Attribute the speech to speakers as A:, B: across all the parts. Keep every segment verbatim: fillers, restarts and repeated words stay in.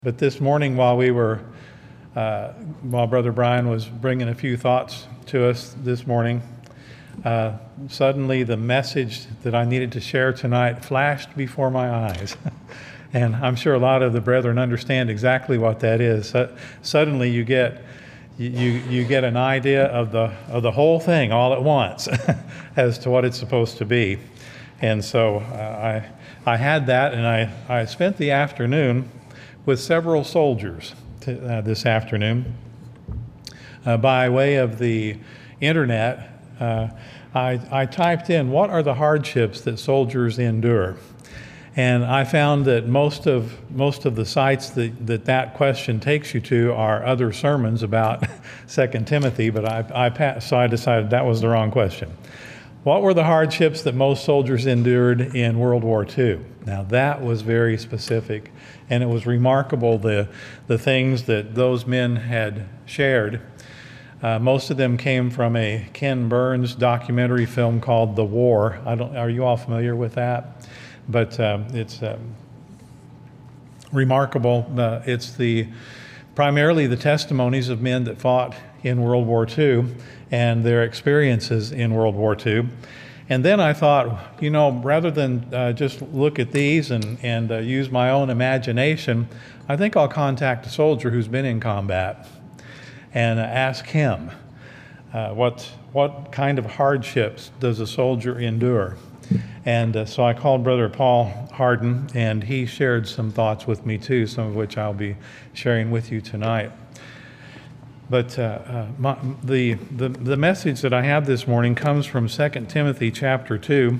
A: But this morning, while we were, uh, while Brother Brian was bringing a few thoughts to us this morning, uh, suddenly the message that I needed to share tonight flashed before my eyes. And I'm sure a lot of the brethren understand exactly what that is. So, suddenly you get you you get an idea of the of the whole thing all at once as to what it's supposed to be. And so uh, I I had that, and I, I spent the afternoon with several soldiers to, uh, this afternoon. Uh, by way of the internet, uh, I, I typed in, what are the hardships that soldiers endure? And I found that most of most of the sites that that, that question takes you to are other sermons about Second Timothy, but I, I passed, so I decided that was the wrong question. What were the hardships that most soldiers endured in World War Two? Now that was very specific, and it was remarkable the the things that those men had shared. Uh, most of them came from a Ken Burns documentary film called The War. I don't. Are you all familiar with that? But um, it's um, remarkable. Uh, it's the primarily the testimonies of men that fought in World War Two and their experiences in World War Two. And then I thought, you know, rather than uh, just look at these and, and uh, use my own imagination, I think I'll contact a soldier who's been in combat and uh, ask him, uh, what, what kind of hardships does a soldier endure? And uh, so I called Brother Paul Harden, and he shared some thoughts with me too, some of which I'll be sharing with you tonight. But uh, uh, my, the, the the message that I have this morning comes from Second Timothy chapter two.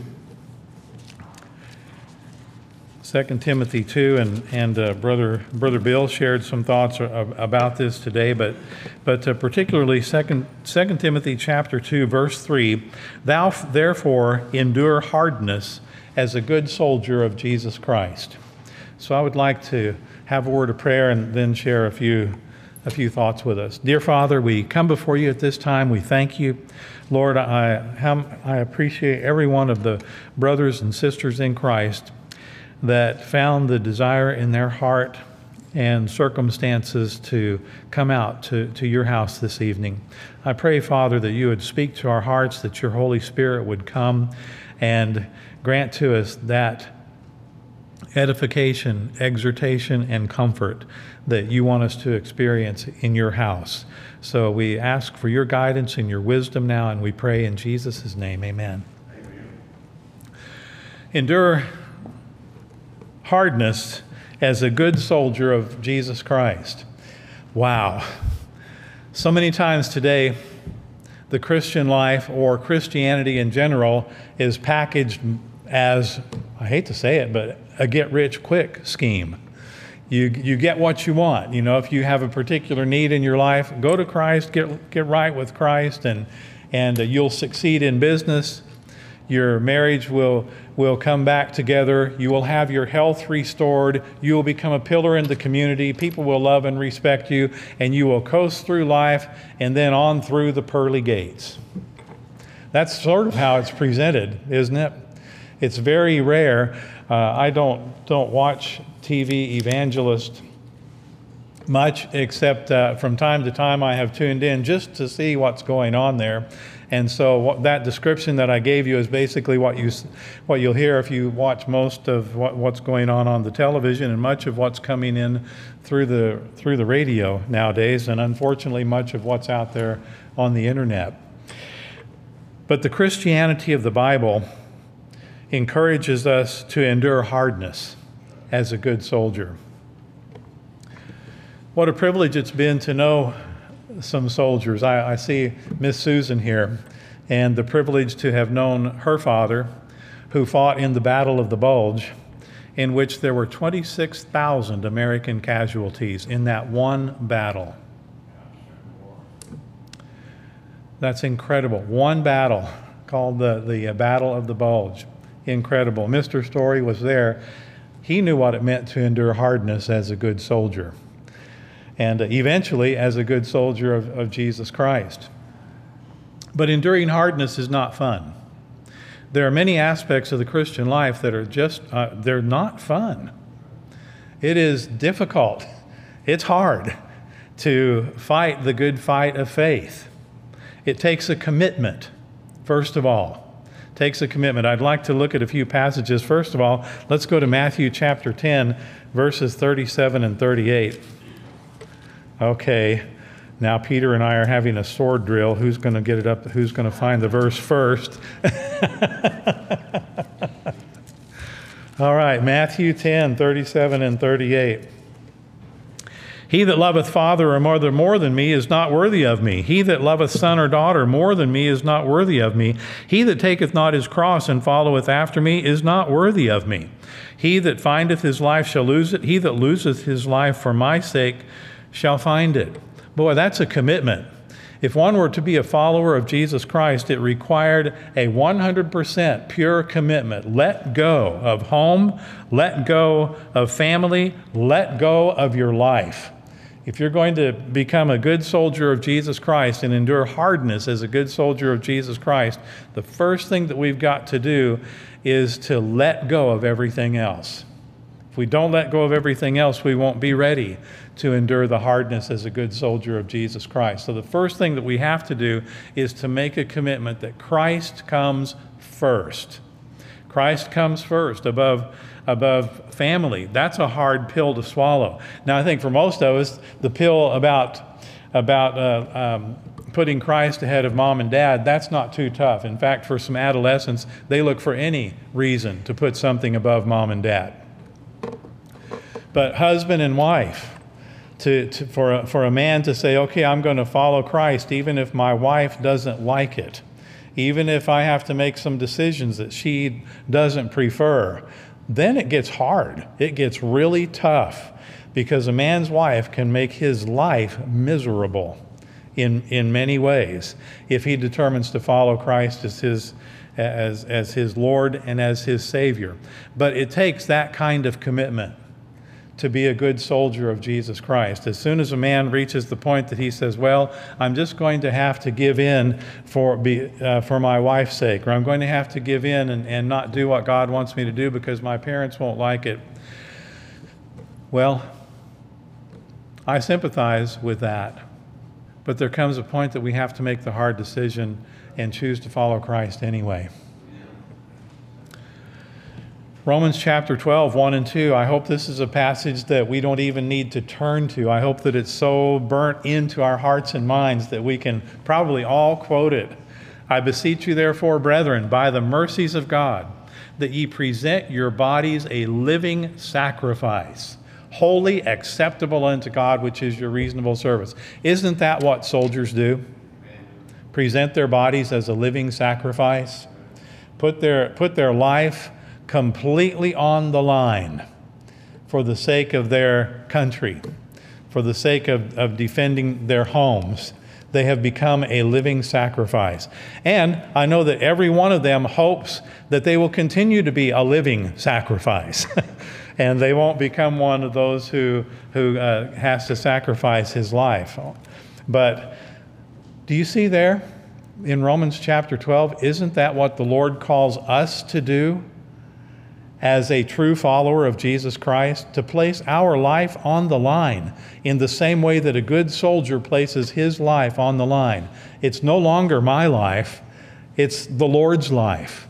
A: Second Timothy two, and and uh, brother brother Bill shared some thoughts about this today, but but uh, particularly Second Second Timothy chapter two, verse three. Thou therefore endure hardness as a good soldier of Jesus Christ. So I would like to have a word of prayer and then share a few. a few thoughts with us. Dear Father, we come before you at this time. We thank you. Lord, I, I appreciate every one of the brothers and sisters in Christ that found the desire in their heart and circumstances to come out to, to your house this evening. I pray, Father, that you would speak to our hearts, that your Holy Spirit would come and grant to us that edification, exhortation, and comfort that you want us to experience in your house. So we ask for your guidance and your wisdom now, and we pray in Jesus' name, amen. Amen. Endure hardness as a good soldier of Jesus Christ. Wow. So many times today, the Christian life or Christianity in general is packaged as, I hate to say it, but a get-rich-quick scheme. You you get what you want. You know, if you have a particular need in your life, go to Christ, get get right with Christ, and and uh, you'll succeed in business. Your marriage will will come back together. You will have your health restored. You will become a pillar in the community. People will love and respect you, and you will coast through life and then on through the pearly gates. That's sort of how it's presented, isn't it? It's very rare. Uh, I don't don't watch T V evangelist much, except uh, from time to time I have tuned in just to see what's going on there. And so what, that description that I gave you is basically what you what you'll hear if you watch most of what, what's going on on the television and much of what's coming in through the through the radio nowadays, and unfortunately much of what's out there on the internet. But the Christianity of the Bible encourages us to endure hardness as a good soldier. What a privilege it's been to know some soldiers. I, I see Miss Susan here, and the privilege to have known her father, who fought in the Battle of the Bulge, in which there were twenty-six thousand American casualties in that one battle. That's incredible. One battle called the, the Battle of the Bulge. Incredible. Mister Story was there. He knew what it meant to endure hardness as a good soldier, and eventually as a good soldier of, of Jesus Christ. But enduring hardness is not fun. There are many aspects of the Christian life that are just, uh, they're not fun. It is difficult It's hard to fight the good fight of faith. It takes a commitment, first of all. It takes a commitment. I'd like to look at a few passages. First of all, let's go to Matthew chapter ten, verses thirty-seven and thirty-eight. Okay, now Peter and I are having a sword drill. Who's going to get it up? Who's going to find the verse first? All right, Matthew ten, thirty-seven and thirty-eight. He that loveth father or mother more than me is not worthy of me. He that loveth son or daughter more than me is not worthy of me. He that taketh not his cross and followeth after me is not worthy of me. He that findeth his life shall lose it. He that loseth his life for my sake shall find it. Boy, that's a commitment. If one were to be a follower of Jesus Christ, it required a one hundred percent pure commitment. Let go of home, let go of family, let go of your life. If you're going to become a good soldier of Jesus Christ and endure hardness as a good soldier of Jesus Christ, the first thing that we've got to do is to let go of everything else. If we don't let go of everything else, we won't be ready to endure the hardness as a good soldier of Jesus Christ. So the first thing that we have to do is to make a commitment that Christ comes first. Christ comes first above above family. That's a hard pill to swallow. Now, I think for most of us, the pill about about uh, um, putting Christ ahead of mom and dad, that's not too tough. In fact, for some adolescents, they look for any reason to put something above mom and dad. But husband and wife, to, to for a, for a man to say, okay, I'm going to follow Christ, even if my wife doesn't like it, even if I have to make some decisions that she doesn't prefer, then it gets hard. It gets really tough, because a man's wife can make his life miserable in in many ways if he determines to follow Christ as his as as his Lord and as his Savior. But it takes that kind of commitment to be a good soldier of Jesus Christ. As soon as a man reaches the point that he says, well, I'm just going to have to give in for be, uh, for my wife's sake, or I'm going to have to give in and, and not do what God wants me to do because my parents won't like it. Well, I sympathize with that. But there comes a point that we have to make the hard decision and choose to follow Christ anyway. Romans chapter twelve, one and two, I hope this is a passage that we don't even need to turn to. I hope that it's so burnt into our hearts and minds that we can probably all quote it. I beseech you therefore, brethren, by the mercies of God, that ye present your bodies a living sacrifice, holy, acceptable unto God, which is your reasonable service. Isn't that what soldiers do? Present their bodies as a living sacrifice? Put their, put their life completely on the line for the sake of their country, for the sake of, of defending their homes. They have become a living sacrifice. And I know that every one of them hopes that they will continue to be a living sacrifice. And they won't become one of those who, who uh, has to sacrifice his life. But do you see there in Romans chapter twelve, isn't that what the Lord calls us to do as a true follower of Jesus Christ? To place our life on the line in the same way that a good soldier places his life on the line. It's no longer my life, it's the Lord's life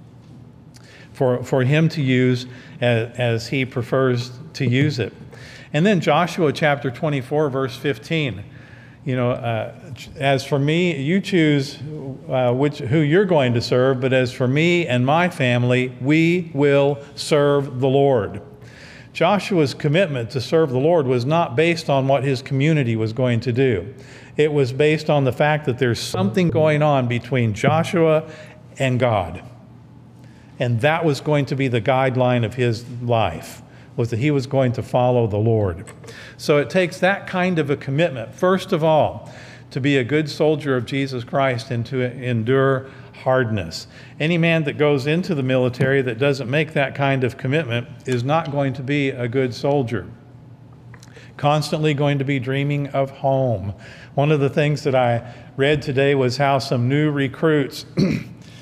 A: for, for him to use as, as he prefers to use it. And then Joshua chapter twenty-four, verse fifteen. You know, uh, as for me, you choose uh, which who you're going to serve, but as for me and my family, we will serve the Lord. Joshua's commitment to serve the Lord was not based on what his community was going to do. It was based on the fact that there's something going on between Joshua and God. And that was going to be the guideline of his life, was that he was going to follow the Lord. So it takes that kind of a commitment, first of all, to be a good soldier of Jesus Christ and to endure hardness. Any man that goes into the military that doesn't make that kind of commitment is not going to be a good soldier. Constantly going to be dreaming of home. One of the things that I read today was how some new recruits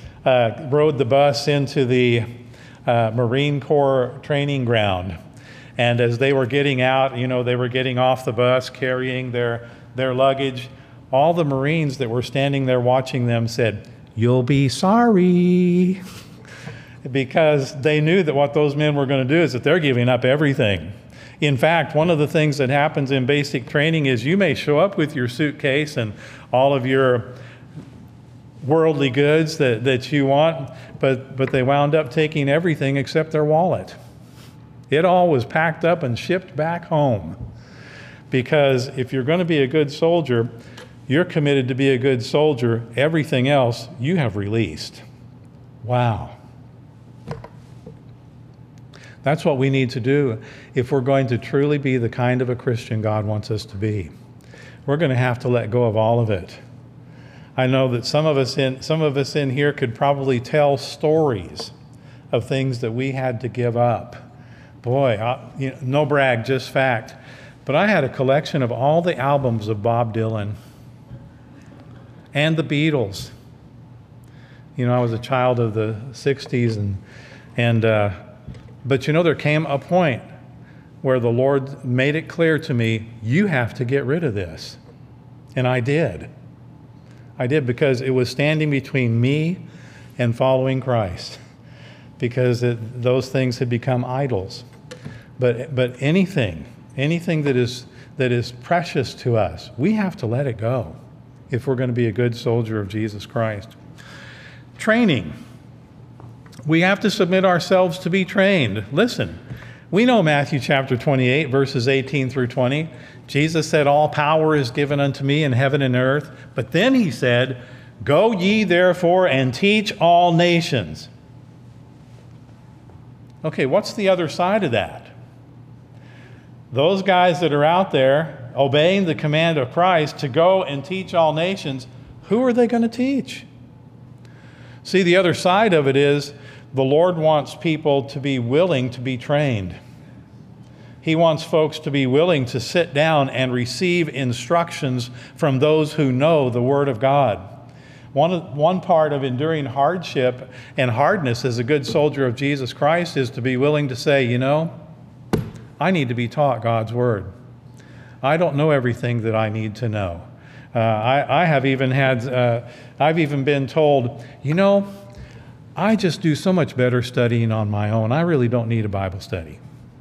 A: uh, rode the bus into the Uh, Marine Corps training ground. And as they were getting out, you know, they were getting off the bus, carrying their, their luggage, all the Marines that were standing there watching them said, "You'll be sorry." Because they knew that what those men were going to do is that they're giving up everything. In fact, one of the things that happens in basic training is you may show up with your suitcase and all of your worldly goods that, that you want, but, but they wound up taking everything except their wallet. It all was packed up and shipped back home. Because if you're going to be a good soldier, you're committed to be a good soldier. Everything else you have released. Wow. That's what we need to do if we're going to truly be the kind of a Christian God wants us to be. We're going to have to let go of all of it. I know that some of us in some of us in here could probably tell stories of things that we had to give up. Boy, I, you know, no brag, just fact. But I had a collection of all the albums of Bob Dylan and the Beatles. You know, I was a child of the sixties, and and. Uh, But you know, there came a point where the Lord made it clear to me, you have to get rid of this. And I did. I did, because it was standing between me and following Christ, because it, those things had become idols. But but anything, anything that is that is precious to us, we have to let it go if we're going to be a good soldier of Jesus Christ. Training. We have to submit ourselves to be trained. Listen, we know Matthew chapter twenty-eight, verses eighteen through twenty. Jesus said, "All power is given unto me in heaven and earth." But then he said, "Go ye therefore and teach all nations." Okay, what's the other side of that? Those guys that are out there obeying the command of Christ to go and teach all nations, who are they going to teach? See, the other side of it is, the Lord wants people to be willing to be trained. He wants folks to be willing to sit down and receive instructions from those who know the Word of God. One, one part of enduring hardship and hardness as a good soldier of Jesus Christ is to be willing to say, you know, I need to be taught God's Word. I don't know everything that I need to know. Uh, I, I have even had, uh, I've even been told, you know, I just do so much better studying on my own. I really don't need a Bible study.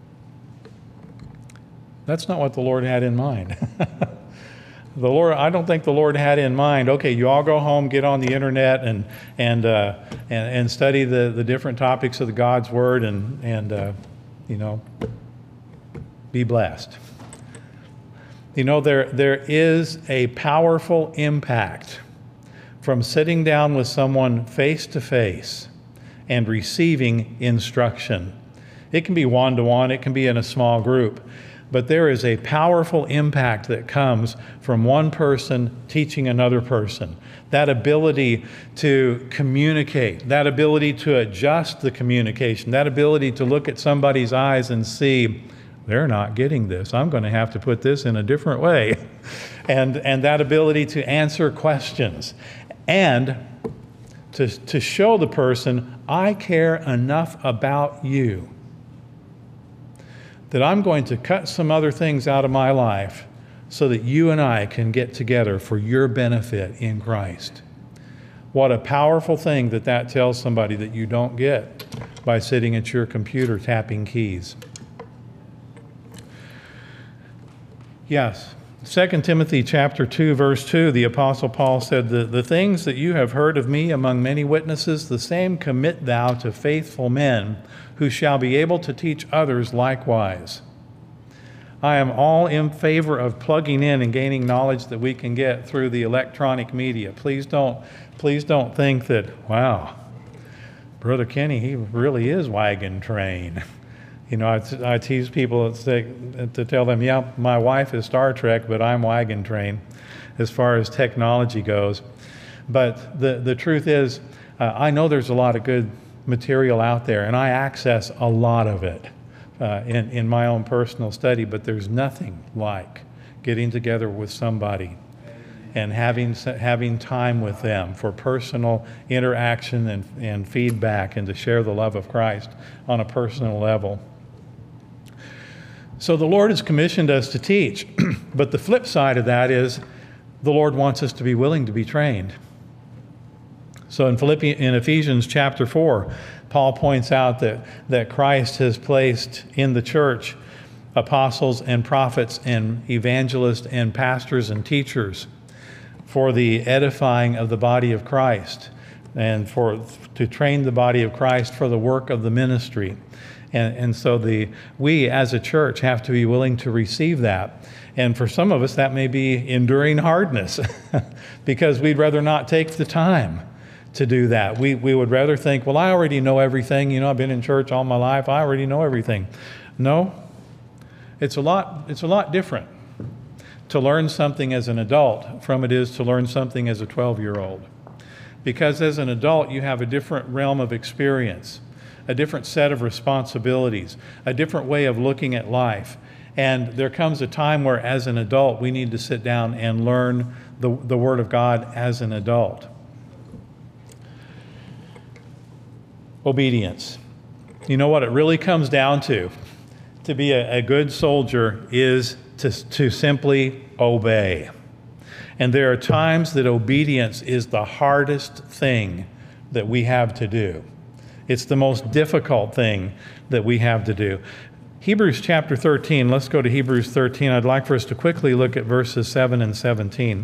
A: That's not what the Lord had in mind. The Lord, I don't think the Lord had in mind, okay, you all go home, get on the internet and and uh, and, and study the, the different topics of the God's Word and and uh, you know, be blessed. You know, there there is a powerful impact from sitting down with someone face to face and receiving instruction. It can be one-to-one, it can be in a small group, but there is a powerful impact that comes from one person teaching another person. That ability to communicate, that ability to adjust the communication, that ability to look at somebody's eyes and see, they're not getting this. I'm going to have to put this in a different way. And, and that ability to answer questions. And to, to show the person, I care enough about you that I'm going to cut some other things out of my life so that you and I can get together for your benefit in Christ. What a powerful thing that that tells somebody that you don't get by sitting at your computer tapping keys. Yes. Second Timothy chapter two, verse two, the Apostle Paul said, the, the things that you have heard of me among many witnesses, the same commit thou to faithful men, who shall be able to teach others likewise. I am all in favor of plugging in and gaining knowledge that we can get through the electronic media. Please don't, please don't think that, wow, Brother Kenny, he really is wagon train. You know, I, I tease people to tell them, yeah, my wife is Star Trek, but I'm wagon train as far as technology goes. But the, the truth is, uh, I know there's a lot of good material out there, and I access a lot of it uh, in, in my own personal study, but there's nothing like getting together with somebody and having, having time with them for personal interaction and, and feedback and to share the love of Christ on a personal level. So the Lord has commissioned us to teach, but the flip side of that is the Lord wants us to be willing to be trained. So in Philippians, in Ephesians chapter four, Paul points out that, that Christ has placed in the church apostles and prophets and evangelists and pastors and teachers for the edifying of the body of Christ and for to train the body of Christ for the work of the ministry. And, and so the we as a church have to be willing to receive that. And for some of us, that may be enduring hardness because we'd rather not take the time to do that. We, we would rather think, well, I already know everything. You know, I've been in church all my life. I already know everything. No, it's a lot, it's a lot different to learn something as an adult from it is to learn something as a twelve-year-old. Because as an adult, you have a different realm of experience, a different set of responsibilities, a different way of looking at life. And there comes a time where, as an adult, we need to sit down and learn the, the Word of God as an adult. Obedience. You know what it really comes down to? To be a, a good soldier is to, to simply obey. And there are times that obedience is the hardest thing that we have to do. It's the most difficult thing that we have to do. Hebrews chapter thirteen, let's go to Hebrews thirteen. I'd like for us to quickly look at verses seven and seventeen.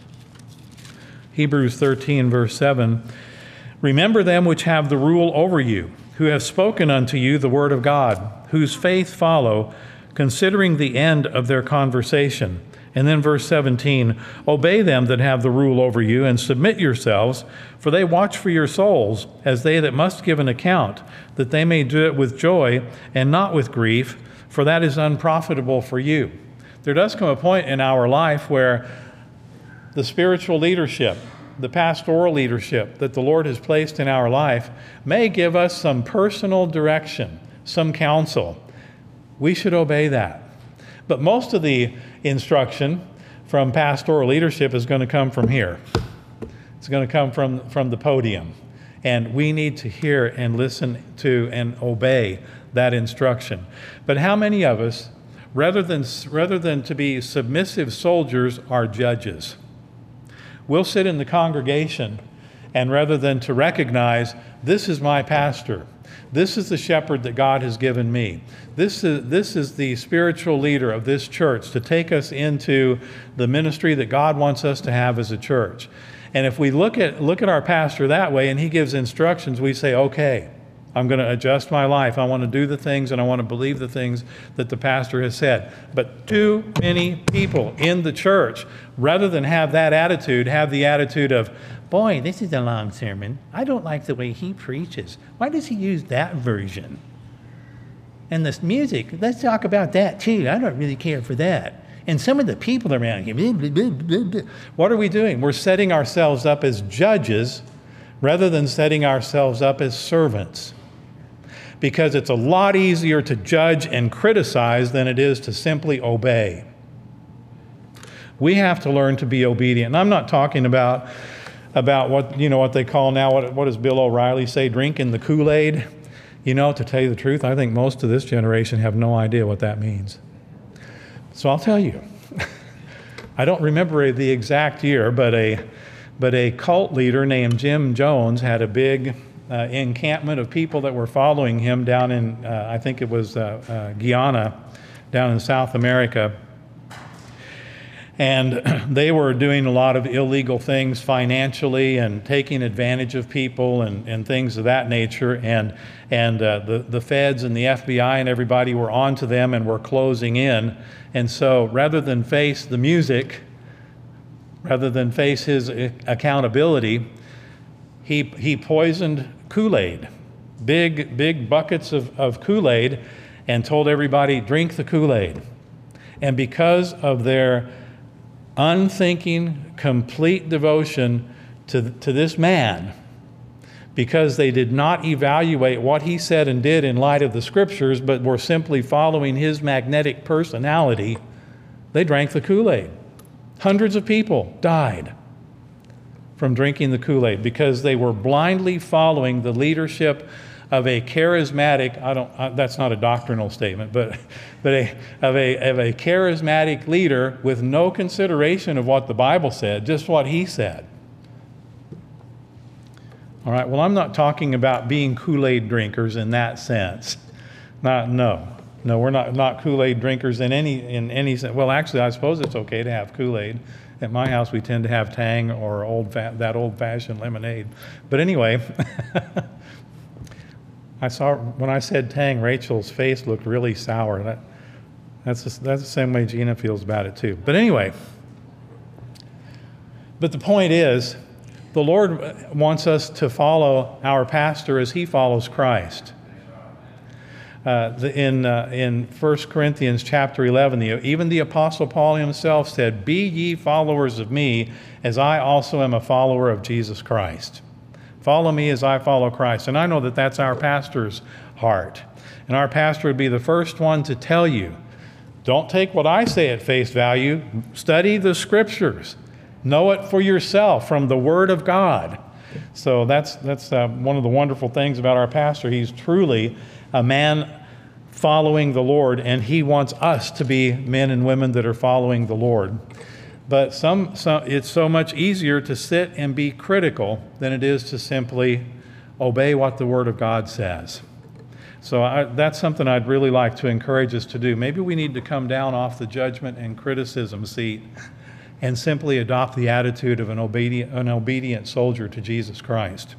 A: Hebrews thirteen, verse seven. Remember them which have the rule over you, who have spoken unto you the word of God, whose faith follow, considering the end of their conversation. And then verse seventeen, obey them that have the rule over you, and submit yourselves, for they watch for your souls, as they that must give an account, that they may do it with joy and not with grief, for that is unprofitable for you. There does come a point in our life where the spiritual leadership, the pastoral leadership that the Lord has placed in our life may give us some personal direction, some counsel. We should obey that. But most of the instruction from pastoral leadership is going to come from here. It's going to come from, from the podium. And we need to hear and listen to and obey that instruction. But how many of us, rather than, rather than to be submissive soldiers, are judges? We'll sit in the congregation, and rather than to recognize, this is my pastor, this is the shepherd that God has given me, this is, this is the spiritual leader of this church to take us into the ministry that God wants us to have as a church. And if we look at, look at our pastor that way and he gives instructions, we say, okay, I'm going to adjust my life. I want to do the things and I want to believe the things that the pastor has said. But too many people in the church, rather than have that attitude, have the attitude of, boy, this is a long sermon. I don't like the way he preaches. Why does he use that version? And this music, let's talk about that too. I don't really care for that. And some of the people around here, blah, blah, blah, blah, blah. What are we doing? We're setting ourselves up as judges rather than setting ourselves up as servants. Because it's a lot easier to judge and criticize than it is to simply obey. We have to learn to be obedient. And I'm not talking about, about what, you know, what they call now, what, what does Bill O'Reilly say, drinking the Kool-Aid? You know, to tell you the truth, I think most of this generation have no idea what that means. So I'll tell you. I don't remember the exact year, but a, but a cult leader named Jim Jones had a big Uh, encampment of people that were following him down in, uh, I think it was uh, uh, Guyana, down in South America. And they were doing a lot of illegal things financially and taking advantage of people and, and things of that nature. And, and uh, the, the feds and the F B I and everybody were onto them and were closing in. And so rather than face the music, rather than face his accountability, he, he poisoned Kool-Aid, big, big buckets of, of Kool-Aid, and told everybody, drink the Kool-Aid. And because of their unthinking, complete devotion to, to this man, because they did not evaluate what he said and did in light of the scriptures, but were simply following his magnetic personality, they drank the Kool-Aid. Hundreds of people died from drinking the Kool-Aid because they were blindly following the leadership of a charismatic, I don't, uh, that's not a doctrinal statement, but, but a, of, a, of a charismatic leader with no consideration of what the Bible said, just what he said. All right, well, I'm not talking about being Kool-Aid drinkers in that sense. Not, no. No, we're not, not Kool-Aid drinkers in any, in any sense. Well, actually, I suppose it's okay to have Kool-Aid. At my house, we tend to have Tang or old fa- that old-fashioned lemonade. But anyway, I saw, when I said Tang, Rachel's face looked really sour. That, that's, the, that's the same way Gina feels about it, too. But anyway, but the point is, the Lord wants us to follow our pastor as he follows Christ. Uh, the, in uh, in First Corinthians chapter eleven, the, even the Apostle Paul himself said, "Be ye followers of me, as I also am a follower of Jesus Christ." Follow me as I follow Christ. And I know that that's our pastor's heart. And our pastor would be the first one to tell you, don't take what I say at face value. Study the Scriptures. Know it for yourself from the Word of God. So that's, that's uh, one of the wonderful things about our pastor. He's truly a man following the Lord, and he wants us to be men and women that are following the Lord. But some, some, it's so much easier to sit and be critical than it is to simply obey what the Word of God says. So I, that's something I'd really like to encourage us to do. Maybe we need to come down off the judgment and criticism seat and simply adopt the attitude of an obedient, an obedient soldier to Jesus Christ.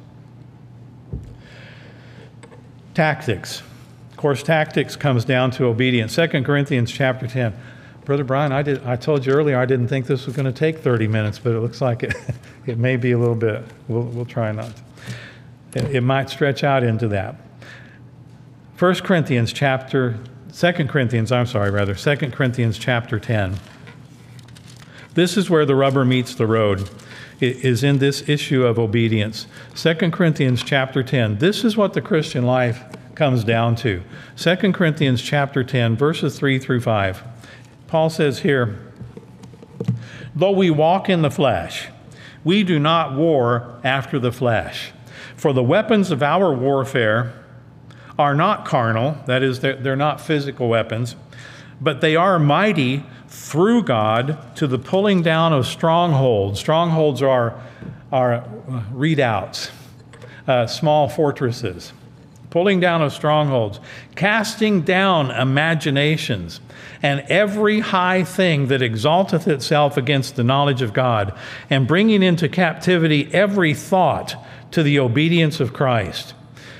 A: Tactics. Of course, tactics comes down to obedience. Second Corinthians chapter ten. Brother Brian, I did. I told you earlier I didn't think this was going to take thirty minutes, but it looks like it, it may be a little bit. We'll, we'll try not to. It, it might stretch out into that. First Corinthians chapter, Second Corinthians, I'm sorry, rather, Second Corinthians chapter ten. This is where the rubber meets the road. It is in this issue of obedience. Second Corinthians chapter ten. This is what the Christian life comes down to. Second Corinthians chapter ten, verses three through five. Paul says here, though we walk in the flesh, we do not war after the flesh. For the weapons of our warfare are not carnal, that is, they're, they're not physical weapons, but they are mighty through God to the pulling down of strongholds. Strongholds are, are redoubts, uh, small fortresses. Pulling down of strongholds, casting down imaginations, and every high thing that exalteth itself against the knowledge of God, and bringing into captivity every thought to the obedience of Christ.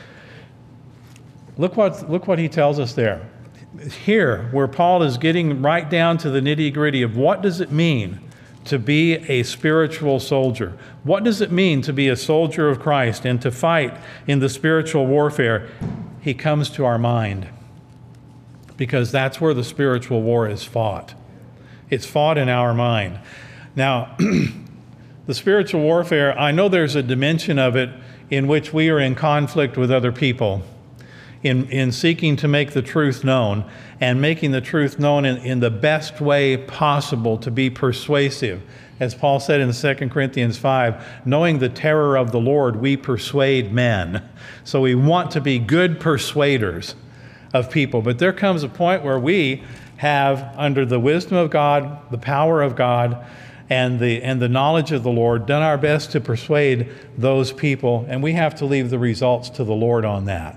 A: Look what, look what he tells us there. Here, where Paul is getting right down to the nitty-gritty of what does it mean to be a spiritual soldier? What does it mean to be a soldier of Christ and to fight in the spiritual warfare? He comes to our mind, because that's where the spiritual war is fought. It's fought in our mind. Now, the spiritual warfare, I know there's a dimension of it in which we are in conflict with other people, in, in seeking to make the truth known, and making the truth known in, in the best way possible to be persuasive. As Paul said in Second Corinthians five, knowing the terror of the Lord, we persuade men. So we want to be good persuaders of people. But there comes a point where we have, under the wisdom of God, the power of God, and the, and the knowledge of the Lord, done our best to persuade those people, and we have to leave the results to the Lord on that.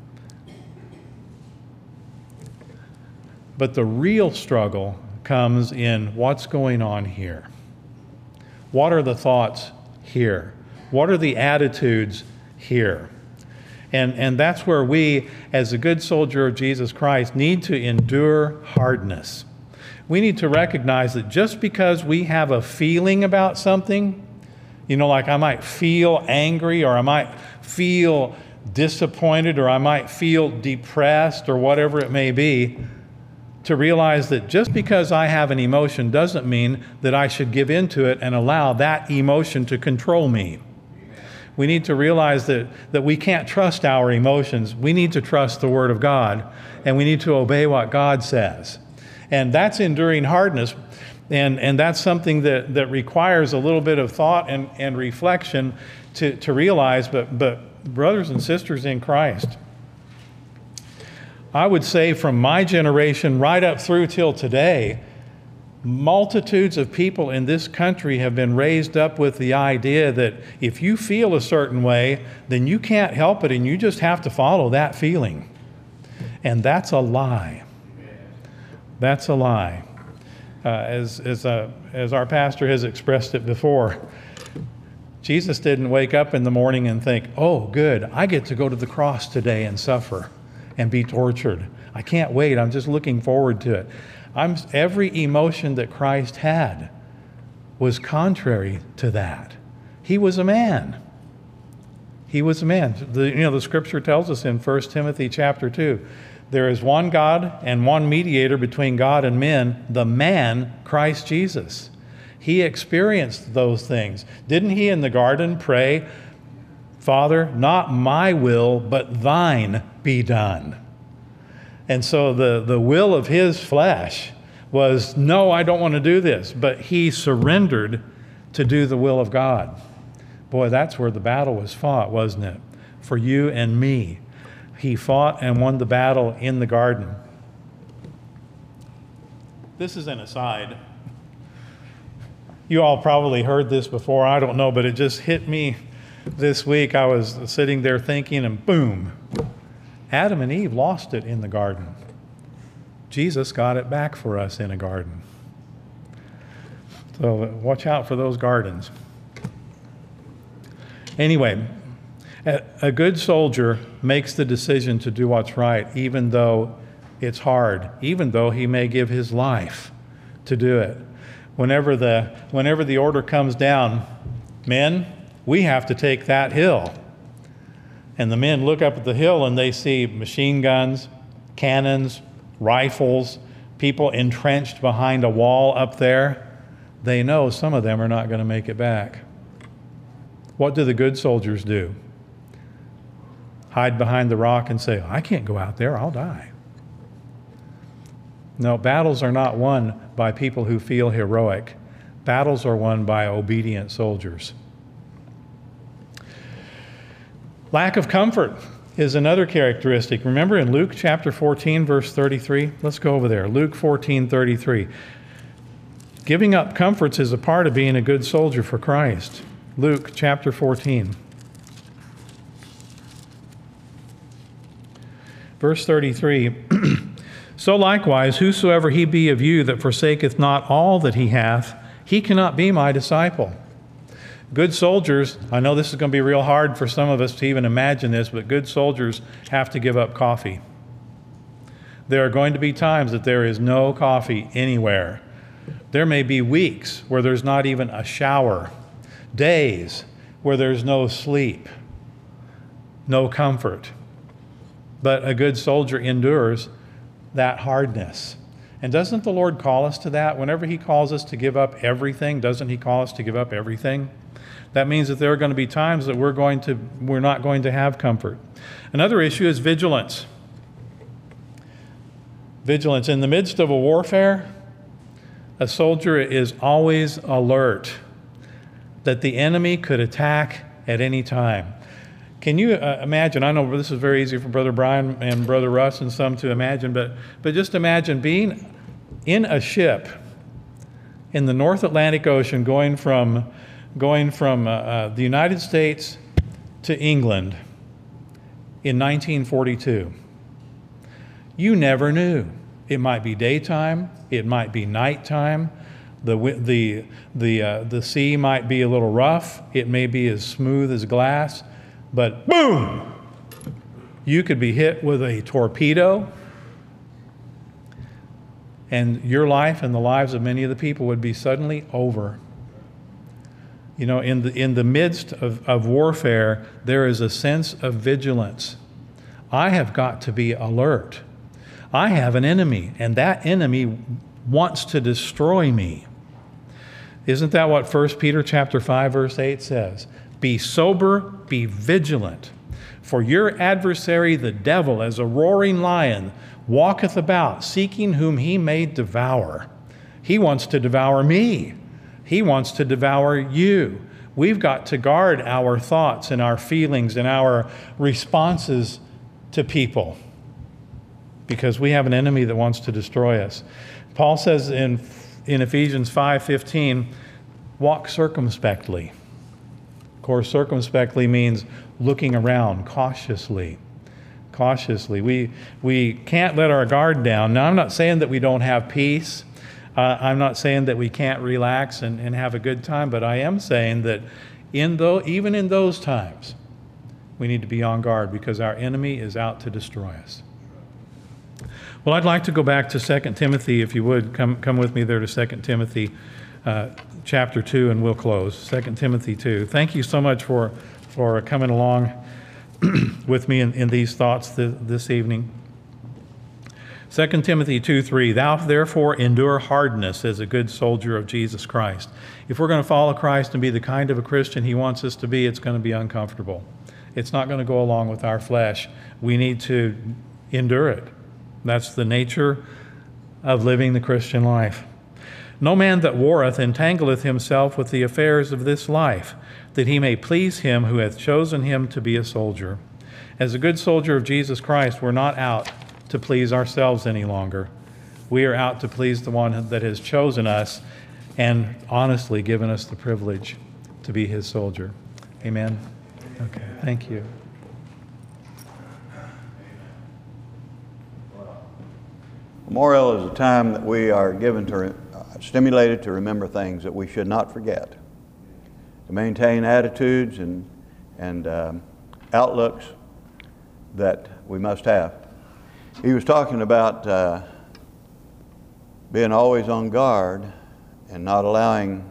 A: But the real struggle comes in what's going on here. What are the thoughts here? What are the attitudes here? And, and that's where we, as a good soldier of Jesus Christ, need to endure hardness. We need to recognize that just because we have a feeling about something, you know, like I might feel angry, or I might feel disappointed, or I might feel depressed, or whatever it may be, to realize that just because I have an emotion doesn't mean that I should give into it and allow that emotion to control me. We need to realize that, that we can't trust our emotions. We need to trust the Word of God, and we need to obey what God says. And that's enduring hardness, and, and that's something that, that requires a little bit of thought and, and reflection to, to realize. But, but brothers and sisters in Christ, I would say from my generation right up through till today, multitudes of people in this country have been raised up with the idea that if you feel a certain way, then you can't help it and you just have to follow that feeling. And that's a lie. That's a lie. Uh, as, as, uh, as our pastor has expressed it before, Jesus didn't wake up in the morning and think, oh, good, I get to go to the cross today and suffer and be tortured. I can't wait. I'm just looking forward to it. I'm, every emotion that Christ had was contrary to that. He was a man. He was a man. The, you know, the scripture tells us in First Timothy chapter two, there is one God and one mediator between God and men, the man, Christ Jesus. He experienced those things. Didn't he in the garden pray, Father, not my will, but thine be done? And so the, the will of his flesh was, no, I don't want to do this. But he surrendered to do the will of God. Boy, that's where the battle was fought, wasn't it? For you and me. He fought and won the battle in the garden. This is an aside. You all probably heard this before, I don't know, but it just hit me this week. I was sitting there thinking, and boom, Adam and Eve lost it in the garden. Jesus got it back for us in a garden. So watch out for those gardens. Anyway, a good soldier makes the decision to do what's right, even though it's hard, even though he may give his life to do it. Whenever the, whenever the order comes down, men, we have to take that hill. And the men look up at the hill and they see machine guns, cannons, rifles, people entrenched behind a wall up there. They know some of them are not going to make it back. What do the good soldiers do? Hide behind the rock and say, I can't go out there, I'll die. No, battles are not won by people who feel heroic. Battles are won by obedient soldiers. Lack of comfort is another characteristic. Remember in Luke chapter fourteen, verse thirty-three? Let's go over there. Luke fourteen, thirty-three. Giving up comforts is a part of being a good soldier for Christ. Luke chapter fourteen. Verse thirty-three. So likewise, whosoever he be of you that forsaketh not all that he hath, he cannot be my disciple. Good soldiers, I know this is going to be real hard for some of us to even imagine this, but good soldiers have to give up coffee. There are going to be times that there is no coffee anywhere. There may be weeks where there's not even a shower, days where there's no sleep, no comfort. But a good soldier endures that hardness. And doesn't the Lord call us to that? Whenever he calls us to give up everything, doesn't he call us to give up everything? That means that there are going to be times that we're going to, we're not going to have comfort. Another issue is vigilance. Vigilance. In the midst of a warfare, a soldier is always alert that the enemy could attack at any time. Can you uh, imagine, I know this is very easy for Brother Brian and Brother Russ and some to imagine, but, but just imagine being in a ship in the North Atlantic Ocean going from, going from uh, uh, the United States to England in nineteen forty-two. You never knew. It might be daytime, it might be nighttime, the, the, the, uh, the sea might be a little rough, it may be as smooth as glass. But boom, you could be hit with a torpedo, and your life and the lives of many of the people would be suddenly over. You know, in the, in the midst of, of warfare, there is a sense of vigilance. I have got to be alert. I have an enemy, and that enemy wants to destroy me. Isn't that what First Peter chapter five, verse eight says? Be sober, be vigilant. For your adversary, the devil, as a roaring lion, walketh about, seeking whom he may devour. He wants to devour me. He wants to devour you. We've got to guard our thoughts and our feelings and our responses to people. because we have an enemy that wants to destroy us. Paul says in, in Ephesians five fifteen, walk circumspectly. Of course, circumspectly means looking around cautiously. Cautiously. We, we can't let our guard down. Now, I'm not saying that we don't have peace. Uh, I'm not saying that we can't relax and, and have a good time, but I am saying that in though, even in those times, we need to be on guard because our enemy is out to destroy us. Well, I'd like to go back to Second Timothy, if you would. Come, come with me there to Second Timothy uh, chapter two, and we'll close. Second Timothy two. Thank you so much for, for coming along with me in, in these thoughts th this evening. Second Timothy two three, thou therefore endure hardness as a good soldier of Jesus Christ. If we're going to follow Christ and be the kind of a Christian he wants us to be, it's going to be uncomfortable. It's not going to go along with our flesh. We need to endure it. That's the nature of living the Christian life. No man that warreth entangleth himself with the affairs of this life, that he may please him who hath chosen him to be a soldier. As a good soldier of Jesus Christ, we're not out to please ourselves any longer. We are out to please the one that has chosen us and honestly given us the privilege to be his soldier. Amen? Okay, thank you.
B: Memorial is a time that we are given to, uh, stimulated to remember things that we should not forget, to maintain attitudes and, and um, outlooks that we must have. He was talking about uh, being always on guard and not allowing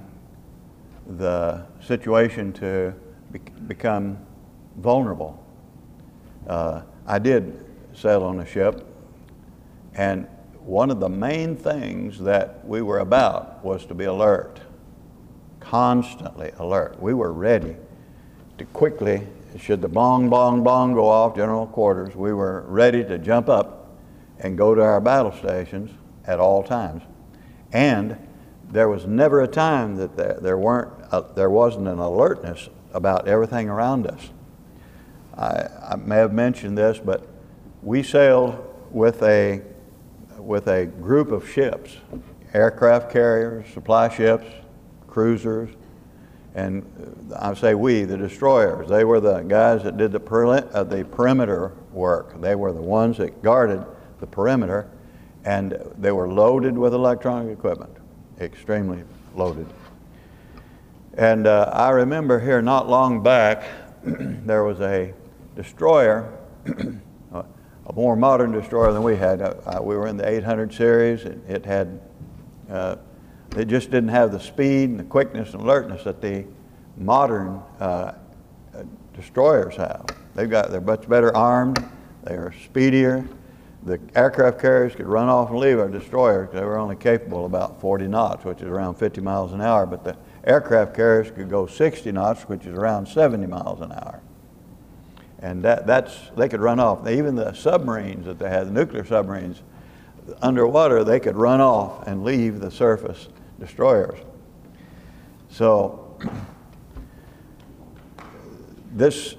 B: the situation to be become vulnerable. Uh, I did sail on a ship, and one of the main things that we were about was to be alert, constantly alert. We were ready to quickly, should the bong, bong, bong go off, general quarters, we were ready to jump up and go to our battle stations at all times. And there was never a time that there, there, weren't, uh, there wasn't an alertness about everything around us. I, I may have mentioned this, but we sailed with a with a group of ships, aircraft carriers, supply ships, cruisers, and I say we, the destroyers. They were the guys that did the, peri uh, the perimeter work. They were the ones that guarded the perimeter, and they were loaded with electronic equipment, extremely loaded. And uh, I remember here not long back, there was a destroyer, a more modern destroyer than we had. Uh, we were in the eight hundred series. It, it had, uh, it just didn't have the speed and the quickness and alertness that the modern uh, destroyers have. They've got, they're much better armed. They are speedier. The aircraft carriers could run off and leave our destroyers. They were only capable about forty knots, which is around fifty miles an hour. But the aircraft carriers could go sixty knots, which is around seventy miles an hour. And that, that's, they could run off. Even the submarines that they had, the nuclear submarines, underwater, they could run off and leave the surface destroyers. So this,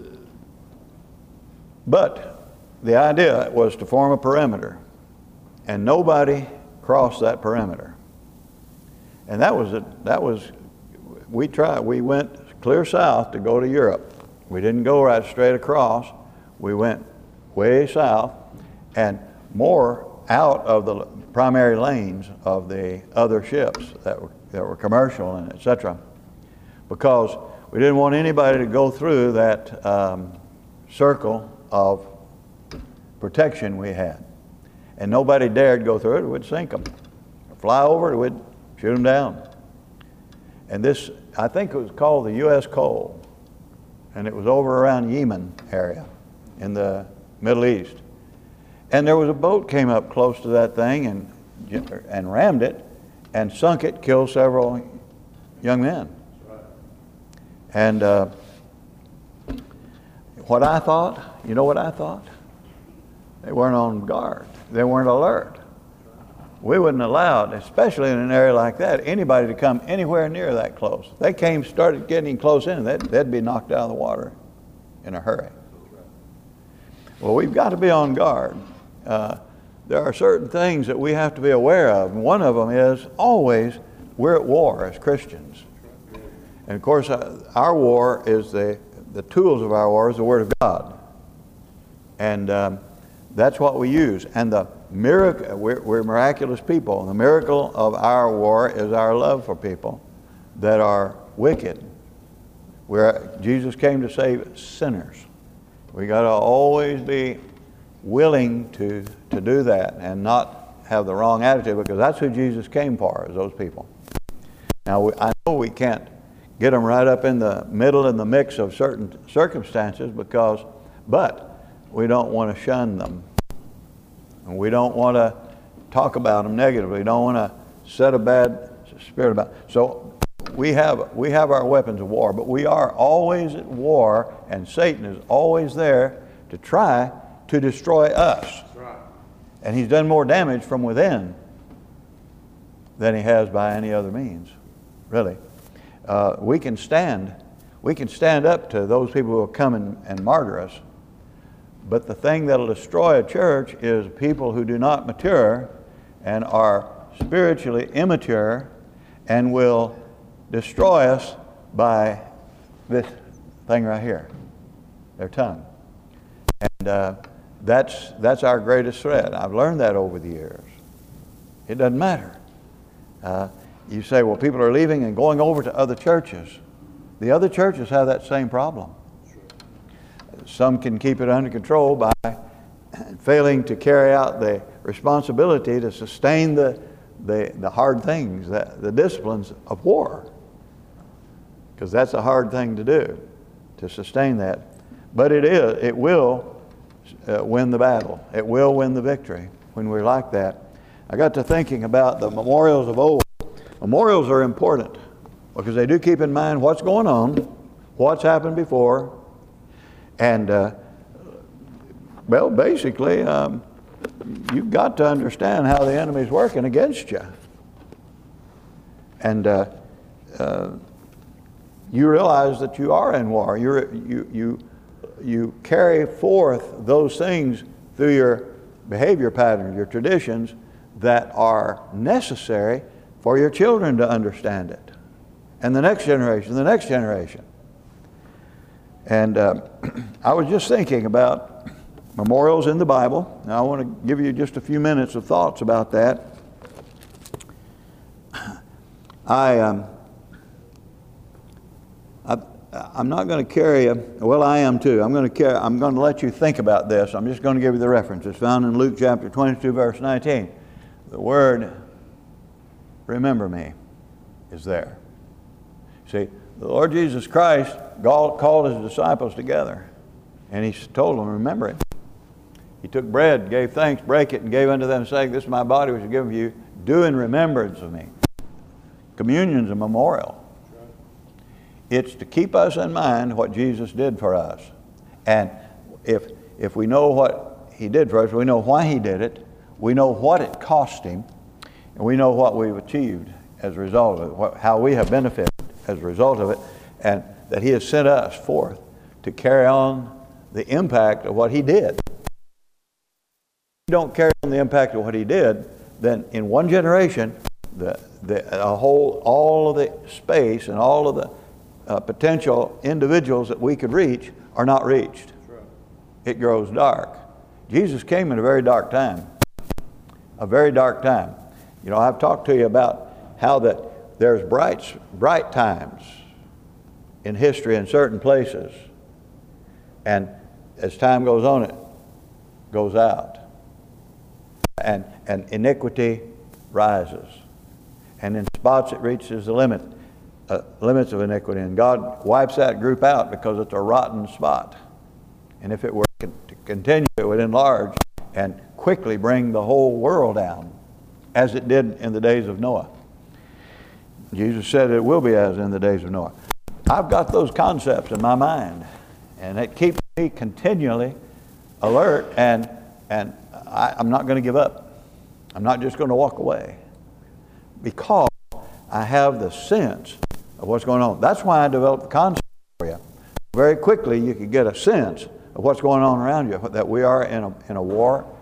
B: but the idea was to form a perimeter, and nobody crossed that perimeter. And that was, a, that was, we tried, we went clear south to go to Europe. We didn't go right straight across. We went way south and more out of the primary lanes of the other ships that were, that were commercial and et cetera, because we didn't want anybody to go through that um, circle of protection we had. And nobody dared go through it. It would sink them. Fly over it, would shoot them down. And this, I think it was called the U S Cole. And it was over around Yemen area in the Middle East. And there was a boat came up close to that thing and, and rammed it and sunk it, killed several young men. And uh, what I thought, you know what I thought? They weren't on guard. They weren't alert. We wouldn't allow, especially in an area like that, anybody to come anywhere near that close. They came, started getting close in, they'd, they'd be knocked out of the water in a hurry. Well, we've got to be on guard. Uh, there are certain things that we have to be aware of. And one of them is always we're at war as Christians. And of course, uh, our war is the, the tools of our war is the Word of God. And um, that's what we use. And the miracle, we're, we're miraculous people. And the miracle of our war is our love for people that are wicked. Where Jesus came to save sinners. We got to always be willing to, to do that and not have the wrong attitude, because that's who Jesus came for, is those people. Now, we, I know we can't get them right up in the middle in the mix of certain circumstances, because, but we don't want to shun them. And we don't want to talk about them negatively. We don't want to set a bad spirit about them. So we have, we have our weapons of war, but we are always at war, and Satan is always there to try to destroy us. Right. And he's done more damage from within than he has by any other means, really. Uh, we can stand, we can stand up to those people who will come and, and martyr us, but the thing that'll destroy a church is people who do not mature and are spiritually immature and will destroy us by this thing right here, their tongue. And uh, that's, that's our greatest threat. I've learned that over the years. It doesn't matter. Uh, you say, well, people are leaving and going over to other churches. The other churches have that same problem. Some can keep it under control by failing to carry out the responsibility to sustain the, the, the hard things, the, the disciplines of war. Because that's a hard thing to do, to sustain that. But it is, it will uh, win the battle. It will win the victory when we're like that. I got to thinking about the memorials of old. Memorials are important because they do keep in mind what's going on, what's happened before, and uh, well, basically, um, you've got to understand how the enemy's working against you. And uh, uh, you realize that you are in war. You're, you, you, you carry forth those things through your behavior patterns, your traditions, that are necessary for your children to understand it. And the next generation, the next generation. And uh, I was just thinking about memorials in the Bible. Now I want to give you just a few minutes of thoughts about that. I, um, I, I'm not going to carry a, well, I am too. I'm going to carry, I'm going to let you think about this. I'm just going to give you the reference. It's found in Luke chapter twenty-two, verse nineteen. The word, remember me, is there. See, the Lord Jesus Christ called his disciples together, and he told them, remember it. He took bread, gave thanks, brake it, and gave unto them, saying, this is my body which is given for you. Do in remembrance of me. Communion's a memorial. It's to keep us in mind what Jesus did for us. And if, if we know what he did for us, we know why he did it, we know what it cost him, and we know what we've achieved as a result of it, what, how we have benefited as a result of it, and that he has sent us forth to carry on the impact of what he did. If you don't carry on the impact of what he did, then in one generation, the, the a whole, all of the space and all of the uh, potential individuals that we could reach are not reached. Right. It grows dark. Jesus came in a very dark time. A very dark time. You know, I've talked to you about how that there's bright, bright times in history in certain places, and as time goes on, it goes out, and and iniquity rises, and in spots it reaches the limit, uh, limits of iniquity, and God wipes that group out because it's a rotten spot, and if it were to continue, it would enlarge and quickly bring the whole world down, as it did in the days of Noah. Jesus said it will be as in the days of Noah. I've got those concepts in my mind, and it keeps me continually alert, and and I, I'm not going to give up. I'm not just going to walk away, because I have the sense of what's going on. That's why I developed the concept for you. Very quickly you could get a sense of what's going on around you, that we are in a, in a war,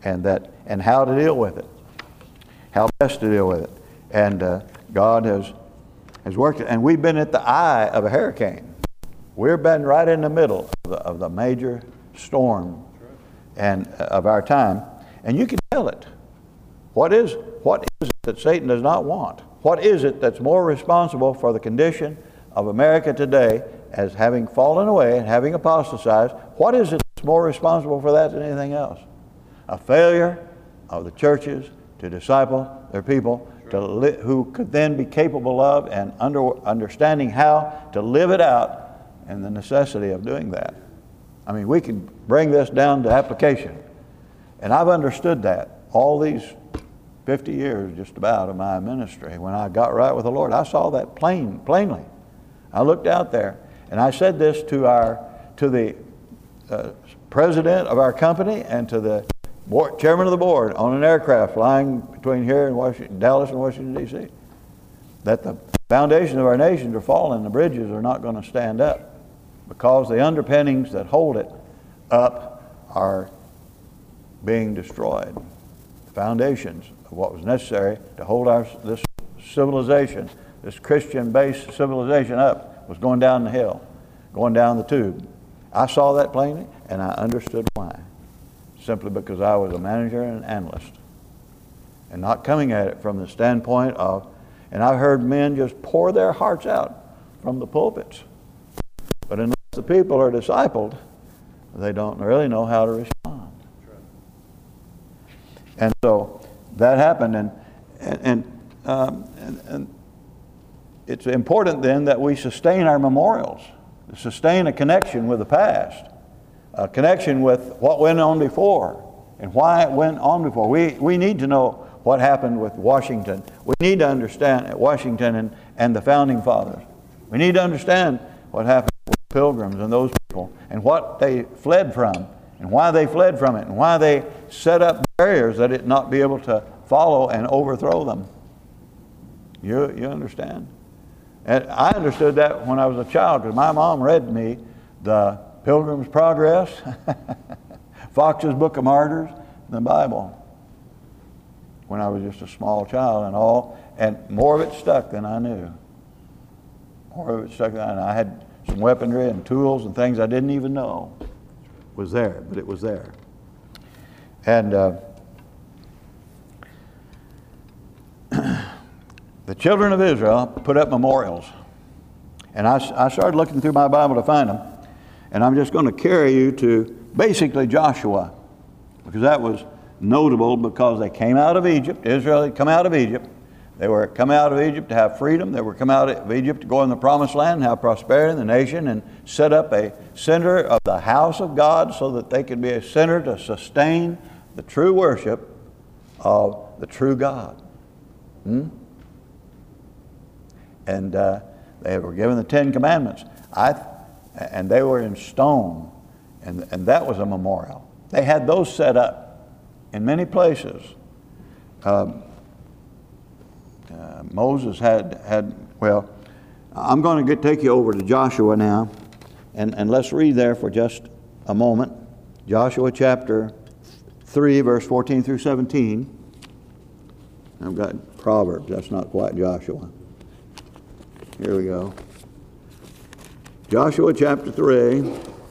B: and that and how to deal with it, how best to deal with it. And uh, God has has worked it. And we've been at the eye of a hurricane. We've been right in the middle of the, of the major storm and uh, of our time, and you can tell it. What is what is it that Satan does not want? What is it that's more responsible for the condition of America today as having fallen away and having apostatized? What is it that's more responsible for that than anything else? A failure of the churches to disciple their people to li- who could then be capable of and under, understanding how to live it out and the necessity of doing that. I mean, we can bring this down to application. And I've understood that all these fifty years just about of my ministry. When I got right with the Lord, I saw that plain, plainly. I looked out there and I said this to our to the uh, president of our company and to the board, chairman of the board on an aircraft flying between here and Washington, Dallas and Washington, D C, that the foundations of our nations are falling, the bridges are not going to stand up because the underpinnings that hold it up are being destroyed. The foundations of what was necessary to hold our this civilization, this Christian-based civilization up, was going down the hill, going down the tube. I saw that plainly, and I understood why. Simply because I was a manager and an analyst, and not coming at it from the standpoint of, and I've heard men just pour their hearts out from the pulpits. But unless the people are discipled, they don't really know how to respond. And so that happened, and and and, um, and and it's important then that we sustain our memorials, to sustain a connection with the past, a connection with what went on before and why it went on before. We we need to know what happened with Washington. We need to understand Washington and, and the founding fathers. We need to understand what happened with Pilgrims and those people and what they fled from and why they fled from it and why they set up barriers that it not be able to follow and overthrow them. You, you understand? And I understood that when I was a child because my mom read me the Pilgrim's Progress, Fox's Book of Martyrs, and the Bible when I was just a small child, and all, and more of it stuck than I knew. More of it stuck than I knew. I had some weaponry and tools and things I didn't even know was there, but it was there. And uh, the children of Israel put up memorials, and I, I started looking through my Bible to find them. And I'm just going to carry you to basically Joshua, because that was notable because they came out of Egypt. Israel had come out of Egypt. They were come out of Egypt to have freedom. They were come out of Egypt to go in the promised land and have prosperity in the nation and set up a center of the house of God so that they could be a center to sustain the true worship of the true God. Hmm? And uh, they were given the Ten Commandments. I And they were in stone, and, and that was a memorial. They had those set up in many places. Um, uh, Moses had, had, well, I'm going to get, take you over to Joshua now, and, and let's read there for just a moment. Joshua chapter three, verse fourteen through seventeen. I've got Proverbs, that's not quite Joshua. Here we go. Joshua chapter three,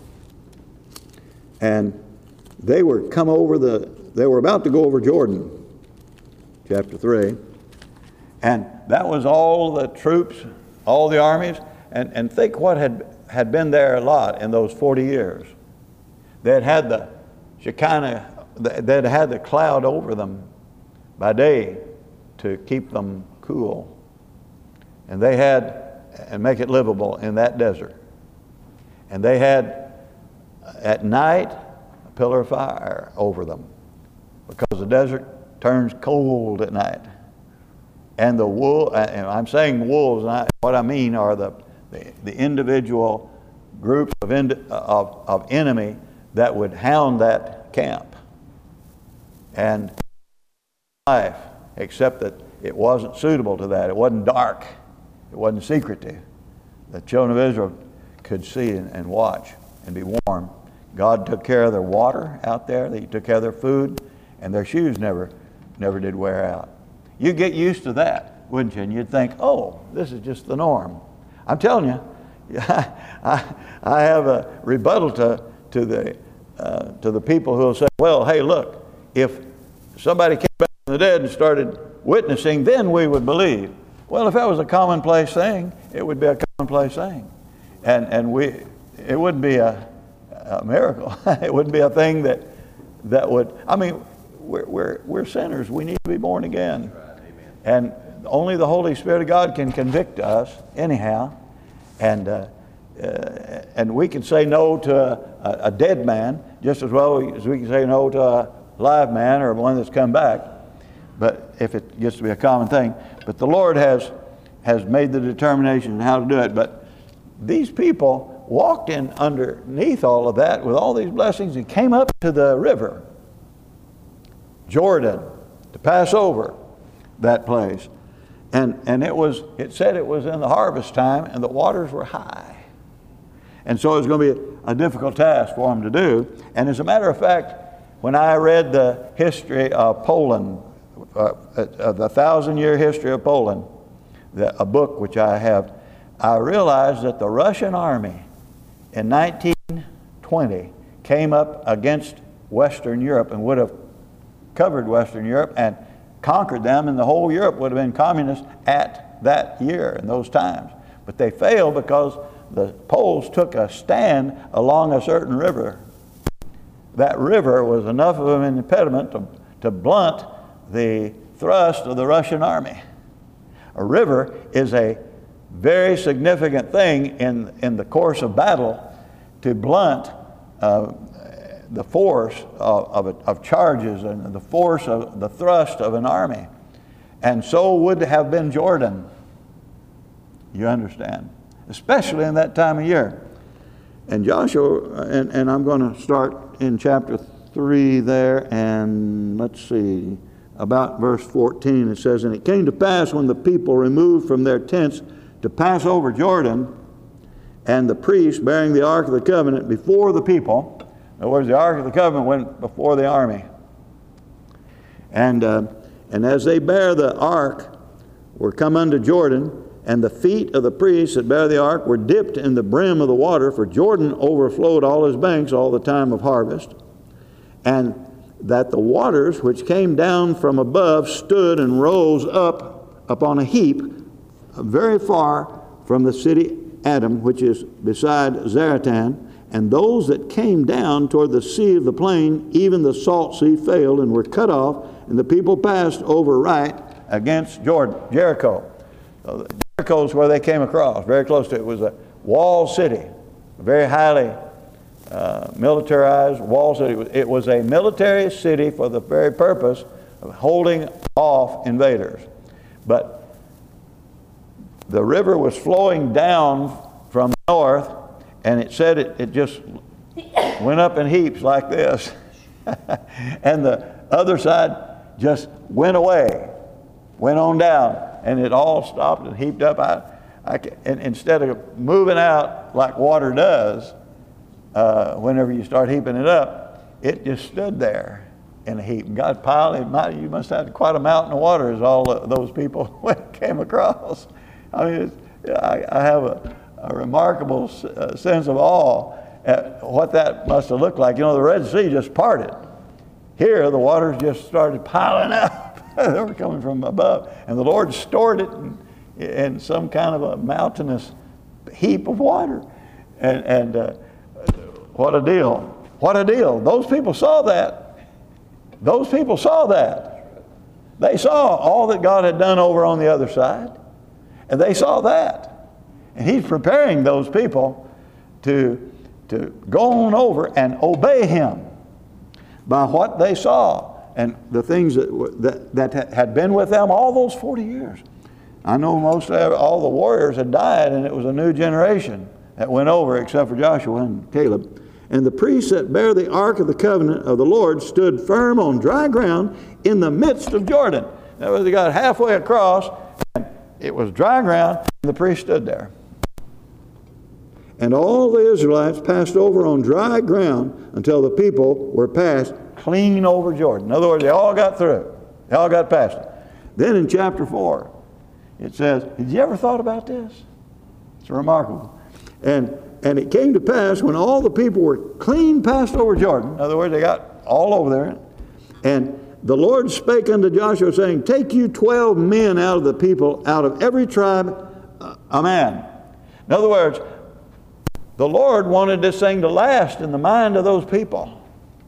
B: and they were come over the, they were about to go over Jordan, chapter three, and that was all the troops, all the armies, and, and think what had, had been there a lot in those forty years. They had had the Shekinah, they had had the cloud over them by day to keep them cool, and they had, and make it livable in that desert. And they had, at night, a pillar of fire over them because the desert turns cold at night. And the wool, and I'm saying wolves, and I, what I mean are the, the, the individual groups of, ind, of, of enemy that would hound that camp. And life, except that it wasn't suitable to that. It wasn't dark. It wasn't secretive. The children of Israel could see and, and watch and be warm. God took care of their water out there. He took care of their food. and their shoes never, never did wear out. You get used to that, wouldn't you? And you'd think, oh, this is just the norm. I'm telling you, I, I have a rebuttal to, to, the, uh, to the people who will say, well, hey, look, if somebody came back from the dead and started witnessing, then we would believe. Well, if that was a commonplace thing, it would be a commonplace thing. And, and we, it wouldn't be a, a miracle. It wouldn't be a thing that, that would, I mean, we're, we're, we're sinners. We need to be born again. And only the Holy Spirit of God can convict us anyhow. And, uh, uh, and we can say no to a, a dead man just as well as we can say no to a live man or one that's come back. But if it gets to be a common thing. But the Lord has, has made the determination how to do it. But these people walked in underneath all of that with all these blessings and came up to the river, Jordan, to pass over that place. And, and it was, it said it was in the harvest time and the waters were high. And so it was going to be a, a difficult task for them to do. And as a matter of fact, when I read the history of Poland, uh, uh, the thousand year history of Poland, the, a book which I have, I realized that the Russian army in nineteen twenty came up against Western Europe and would have covered Western Europe and conquered them, and the whole Europe would have been communist at that year in those times. But they failed because the Poles took a stand along a certain river. That river was enough of an impediment to, to blunt the thrust of the Russian army. A river is a very significant thing in, in the course of battle to blunt uh, the force of, of, of charges and the force of the thrust of an army. And so would have been Jordan. You understand? Especially in that time of year. And Joshua, and, and I'm going to start in chapter three there, and let's see, about verse fourteen. It says, and it came to pass when the people removed from their tents to pass over Jordan, and the priests bearing the Ark of the Covenant before the people. In other words, the Ark of the Covenant went before the army. And, uh, and as they bear the Ark, were come unto Jordan, and the feet of the priests that bear the Ark were dipped in the brim of the water, for Jordan overflowed all his banks all the time of harvest. And that the waters which came down from above stood and rose up upon a heap very far from the city Adam, which is beside Zaratan. And those that came down toward the sea of the plain, even the salt sea, failed and were cut off, and the people passed over right against Jordan, Jericho. So Jericho is where they came across, very close to it. It was a walled city, a very highly uh, militarized walled city. It was a military city for the very purpose of holding off invaders. But the river was flowing down from the north, and it said it, it just went up in heaps like this. And the other side just went away, went on down, and it all stopped and heaped up. I, I, and instead of moving out like water does, uh, whenever you start heaping it up, it just stood there in a heap. And God piled it. Might, you must have had quite a mountain of water as all uh, those people came across. I mean, it's, I, I have a, a remarkable uh, sense of awe at what that must have looked like. You know, the Red Sea just parted. Here, the waters just started piling up. They were coming from above. And the Lord stored it in, in some kind of a mountainous heap of water. And, and uh, what a deal. What a deal. Those people saw that. Those people saw that. They saw all that God had done over on the other side. And they saw that. And He's preparing those people to, to go on over and obey Him by what they saw and the things that, that, that had been with them all those forty years. I know most of all the warriors had died, and it was a new generation that went over except for Joshua and Caleb. And the priests that bear the Ark of the Covenant of the Lord stood firm on dry ground in the midst of Jordan. That was, they got halfway across, and it was dry ground, and the priest stood there. And all the Israelites passed over on dry ground until the people were passed clean over Jordan. In other words, they all got through. They all got past it. Then in chapter four, it says, "Did you ever thought about this?" It's remarkable. And and it came to pass when all the people were clean passed over Jordan. In other words, they got all over there. And the Lord spake unto Joshua, saying, "Take you twelve men out of the people, out of every tribe, a man." In other words, the Lord wanted this thing to last in the mind of those people.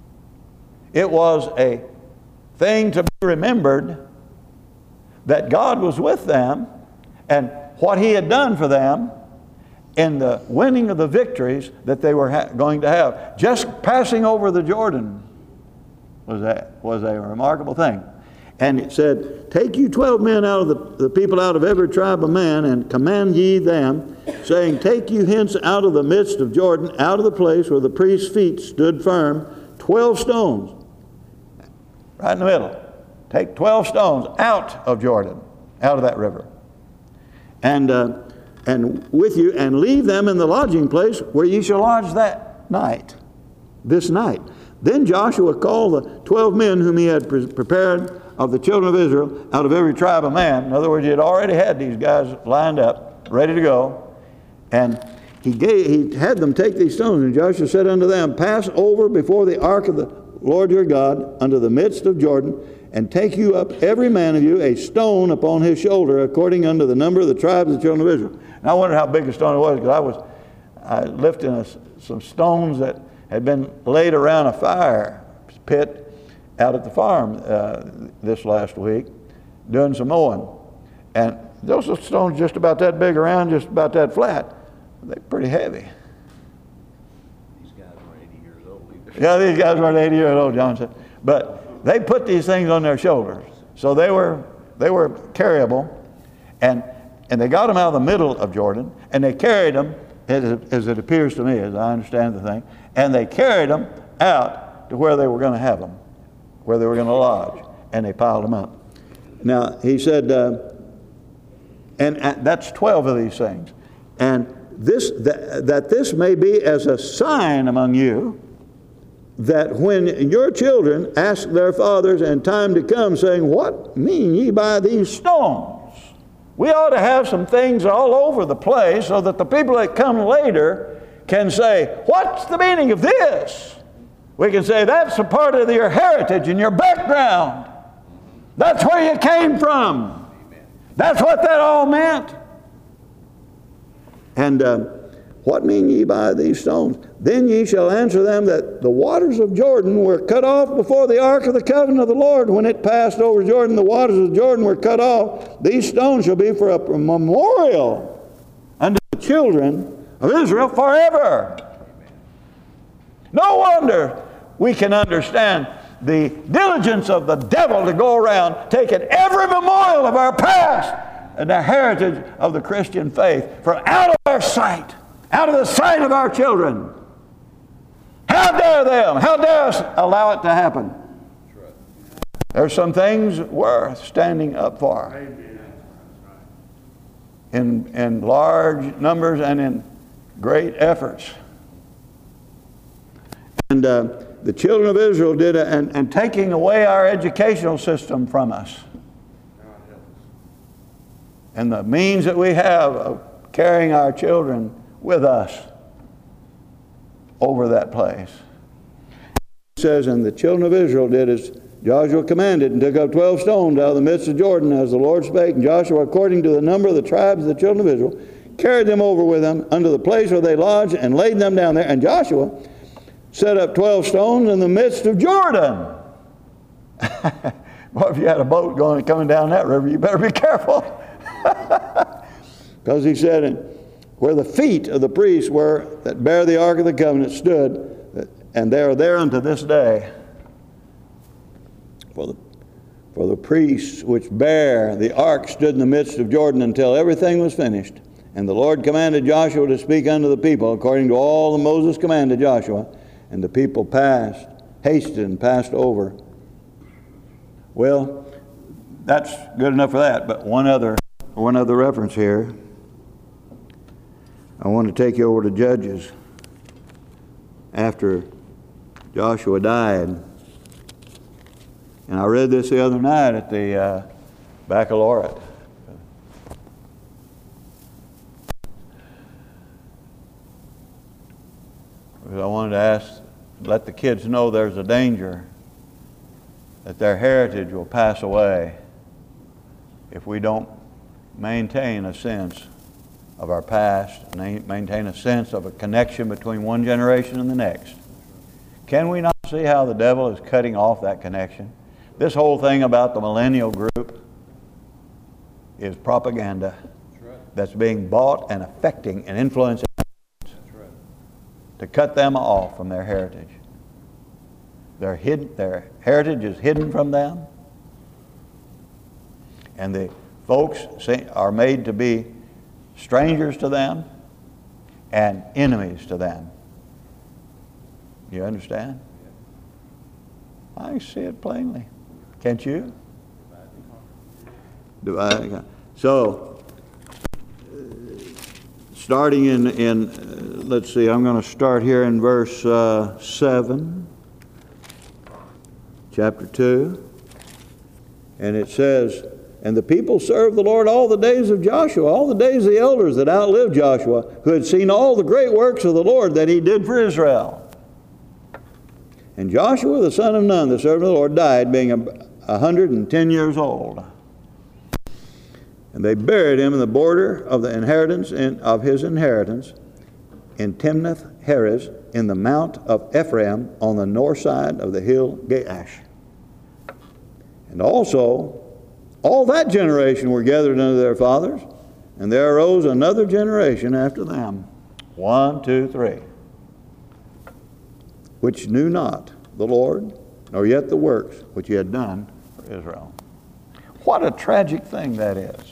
B: It was a thing to be remembered that God was with them and what He had done for them in the winning of the victories that they were ha- going to have. Just passing over the Jordan was a, was a remarkable thing. And it said, "Take you twelve men out of the, the people out of every tribe of man, and command ye them, saying, Take you hence out of the midst of Jordan, out of the place where the priest's feet stood firm, twelve stones." Right in the middle. Take twelve stones out of Jordan, out of that river. And, uh, and with you, and leave them in the lodging place where ye shall lodge that night, this night. Then Joshua called the twelve men whom he had pre- prepared of the children of Israel out of every tribe of man. In other words, he had already had these guys lined up, ready to go. And he gave, he had them take these stones. And Joshua said unto them, "Pass over before the ark of the Lord your God unto the midst of Jordan, and take you up every man of you a stone upon his shoulder, according unto the number of the tribes of the children of Israel." And I wondered how big a stone it was, because I was I lifting a, some stones that had been laid around a fire pit out at the farm uh, this last week, doing some mowing. And those stones just about that big around, just about that flat. They're pretty heavy.
C: These guys were eighty years old.
B: Yeah, these guys weren't eighty years old, John said. But they put these things on their shoulders. So they were they were carryable. And and they got them out of the middle of Jordan, and they carried them, as it, as it appears to me, as I understand the thing, and they carried them out to where they were going to have them, where they were going to lodge, and they piled them up. Now, he said, uh, and, and that's twelve of these things. And this that, that this may be as a sign among you, that when your children ask their fathers in time to come, saying, "What mean ye by these stones?" We ought to have some things all over the place so that the people that come later can say, "What's the meaning of this?" We can say, "That's a part of your heritage and your background. That's where you came from. That's what that all meant." And uh, what mean ye by these stones? Then ye shall answer them that the waters of Jordan were cut off before the ark of the covenant of the Lord. When it passed over Jordan, the waters of Jordan were cut off. These stones shall be for a memorial unto the children of Israel forever. No wonder we can understand the diligence of the devil to go around taking every memorial of our past and the heritage of the Christian faith from out of our sight, out of the sight of our children. How dare them? How dare us allow it to happen? There's some things worth standing up for in, in large numbers and in great efforts. And uh, the children of Israel did, a, and, and taking away our educational system from us, and the means that we have of carrying our children with us over that place. It says, "And the children of Israel did as Joshua commanded, and took up twelve stones out of the midst of Jordan, as the Lord spake. And Joshua, according to the number of the tribes of the children of Israel, carried them over with them unto the place where they lodged, and laid them down there. And Joshua set up twelve stones in the midst of Jordan." Well, if you had a boat going coming down that river, you better be careful. Because he said, "Where the feet of the priests were that bear the ark of the covenant stood, and they are there unto this day. For the, for the priests which bear the ark stood in the midst of Jordan until everything was finished. And the Lord commanded Joshua to speak unto the people according to all that Moses commanded Joshua. And the people passed, hasted and passed over." Well, that's good enough for that. But one other, one other reference here. I want to take you over to Judges. After Joshua died, And I read this the other night at the uh, baccalaureate. Because I wanted to ask, let the kids know there's a danger that their heritage will pass away if we don't maintain a sense of our past, and maintain a sense of a connection between one generation and the next. Can we not see how the devil is cutting off that connection? This whole thing about the millennial group is propaganda that's being bought and affecting and influencing to cut them off from their heritage. Their, hidden, their heritage is hidden from them, and the folks are made to be strangers to them and enemies to them. You understand? I see it plainly. Can't you? Divide. So, starting in, in uh, let's see, I'm going to start here in verse uh, seven, chapter two. And it says, and the people served the Lord all the days of Joshua, all the days of the elders that outlived Joshua, who had seen all the great works of the Lord that he did for Israel. And Joshua, the son of Nun, the servant of the Lord, died, being a, a hundred and ten years old. And they buried him in the border of the inheritance in, of his inheritance in Timnath Heres, in the mount of Ephraim, on the north side of the hill Gaash. And also, all that generation were gathered unto their fathers, and there arose another generation after them. One, two, three. Which knew not the Lord, nor yet the works which he had done for Israel. What a tragic thing that is.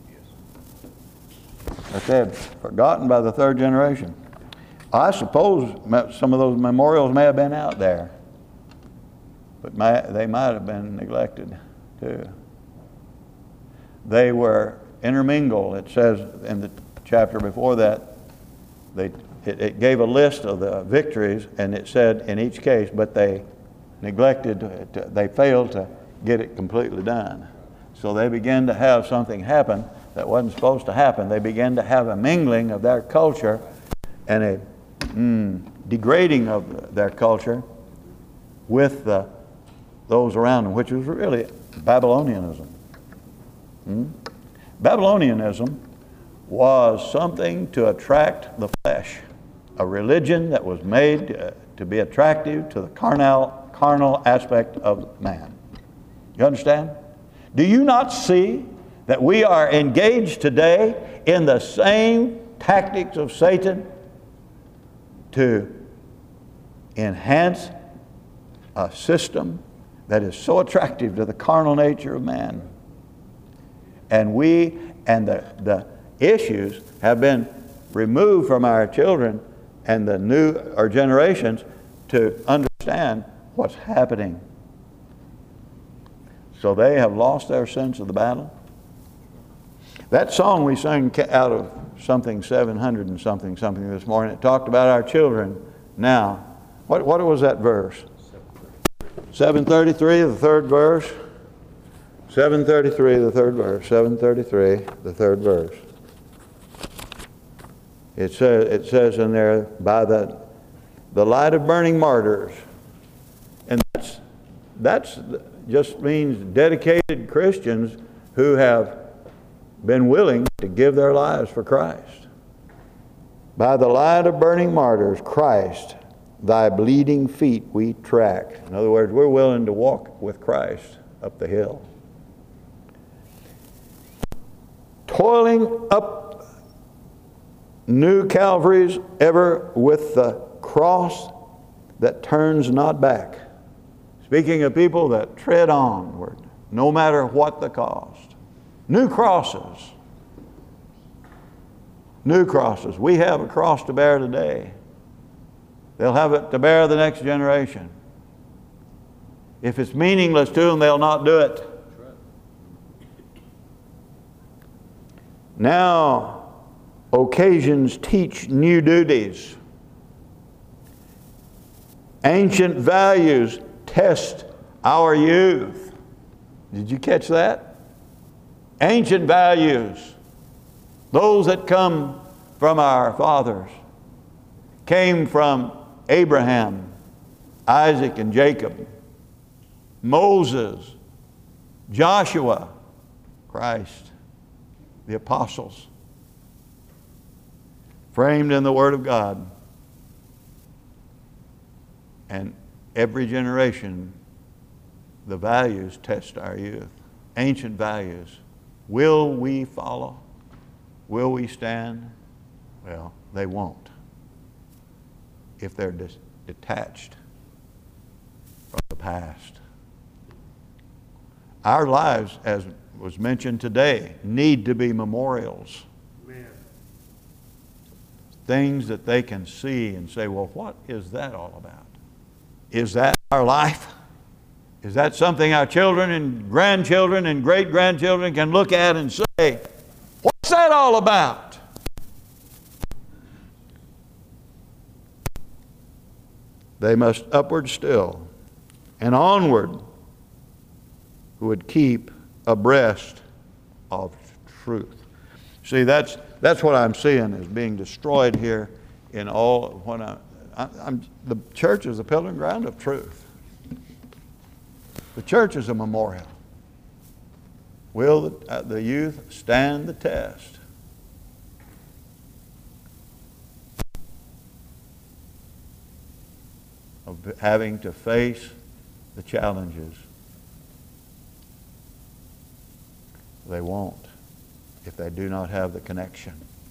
B: That they had forgotten by the third generation. I suppose some of those memorials may have been out there, but may, they might have been neglected too. They were intermingled. It says in the chapter before that, they It, it gave a list of the victories, and it said in each case, but they neglected, to, to, they failed to get it completely done. So they began to have something happen that wasn't supposed to happen. They began to have a mingling of their culture and a mm, degrading of their culture with the, those around them, which was really Babylonianism. Hmm? Babylonianism was something to attract the flesh, a religion that was made uh, to be attractive to the carnal, carnal aspect of man. You understand? Do you not see that we are engaged today in the same tactics of Satan to enhance a system that is so attractive to the carnal nature of man? And we and the, the issues have been removed from our children and the new our generations to understand what's happening. So they have lost their sense of the battle. That song we sang out of something seven hundred and something something this morning, it talked about our children now. What, what was that verse? seven thirty-three, the third verse. seven thirty-three, the third verse. seven thirty-three, the third verse. It says, it says in there, by the, the light of burning martyrs. And that's, that's just means dedicated Christians who have been willing to give their lives for Christ. By the light of burning martyrs, Christ, thy bleeding feet we track. In other words, we're willing to walk with Christ up the hill. Toiling up new Calvaries, ever with the cross that turns not back. Speaking of people that tread onward, no matter what the cost. New crosses. New crosses. We have a cross to bear today. They'll have it to bear the next generation. If it's meaningless to them, they'll not do it. Now, occasions teach new duties. Ancient values test Our youth. Did you catch that? Ancient values. Those that come from our fathers came from Abraham, Isaac, and Jacob, Moses, Joshua, Christ, the apostles, framed in the Word of God. And every generation, the values test our youth. Ancient values. Will we follow? Will we stand? Well, they won't if they're dis- detached from the past. Our lives, as was mentioned today, need to be memorials. Amen. Things that they can see and say, well, what is that all about? Is that our life? Is that something our children and grandchildren and great-grandchildren can look at and say, what's that all about? They must upward still and onward who would keep abreast of truth. See, that's that's what I'm seeing is being destroyed here in all of what I, I, I'm. The church is a pillar ground of truth. The church is a memorial. Will the, uh, the youth stand the test? Of having to face the challenges? They won't if they do not have the connection.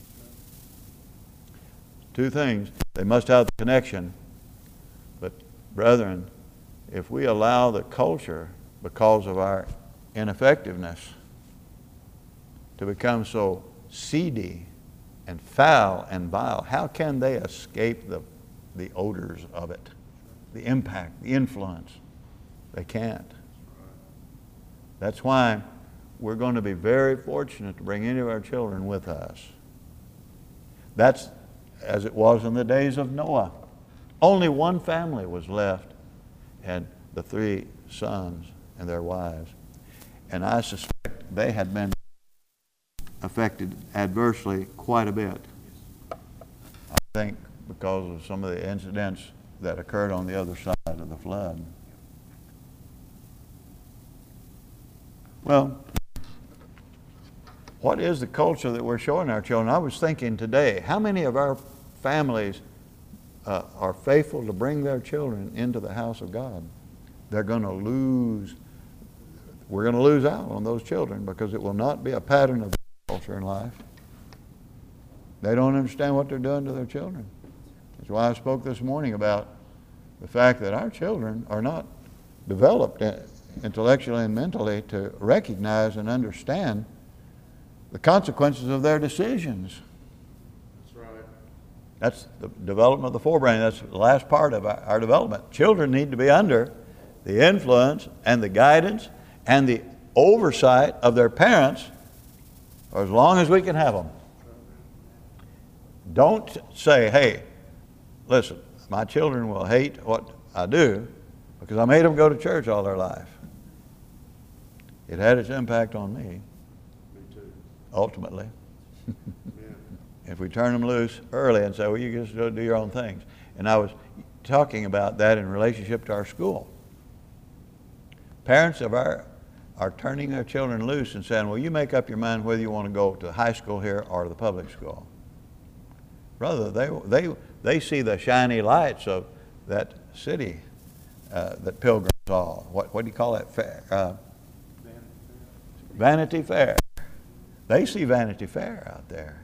B: Two things. They must have the connection. But brethren, if we allow the culture, because of our ineffectiveness, to become so seedy and foul and vile, how can they escape the, the odors of it? The impact, the influence? They can't. That's why we're going to be very fortunate to bring any of our children with us. That's as it was in the days of Noah. Only one family was left, and the three sons and their wives. And I suspect they had been affected adversely quite a bit. I think because of some of the incidents that occurred on the other side of the flood. Well, what is the culture that we're showing our children? I was thinking today, how many of our families uh, are faithful to bring their children into the house of God? They're going to lose, we're going to lose out on those children because it will not be a pattern of culture in life. They don't understand what they're doing to their children. That's why I spoke this morning about the fact that our children are not developed intellectually and mentally to recognize and understand the consequences of their decisions.
C: That's right.
B: That's the development of the forebrain. That's the last part of our, our development. Children need to be under the influence and the guidance and the oversight of their parents for as long as we can have them. Don't say, hey, listen, my children will hate what I do because I made them go to church all their life. It had its impact on me. Ultimately. If we turn them loose early and say, well, you just go do your own things. And I was talking about that in relationship to our school. Parents of our are turning their children loose and saying, well, you make up your mind whether you want to go to high school here or the public school. Brother, they, they, they see the shiny lights of that city uh, that Pilgrim saw. What, what do you call that fair? Uh, Vanity Fair. They see Vanity Fair out there.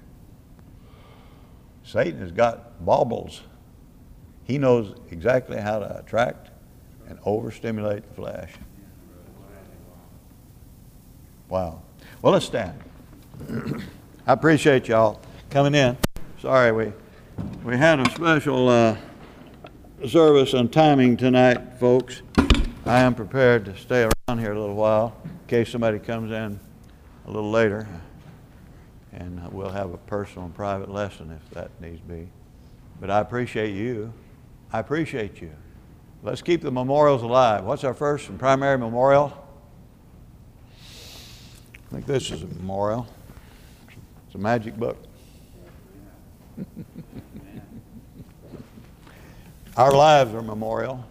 B: Satan has got baubles. He knows exactly how to attract and overstimulate the flesh. Wow. Well, let's stand. I appreciate y'all coming in. Sorry, we we had a special uh, service and timing tonight, folks. I am prepared to stay around here a little while in case somebody comes in a little later. And we'll have a personal and private lesson if that needs be. But I appreciate you. I appreciate you Let's keep the memorials alive. What's our first and primary memorial? I think this is a memorial. It's a magic book. Our lives are memorial.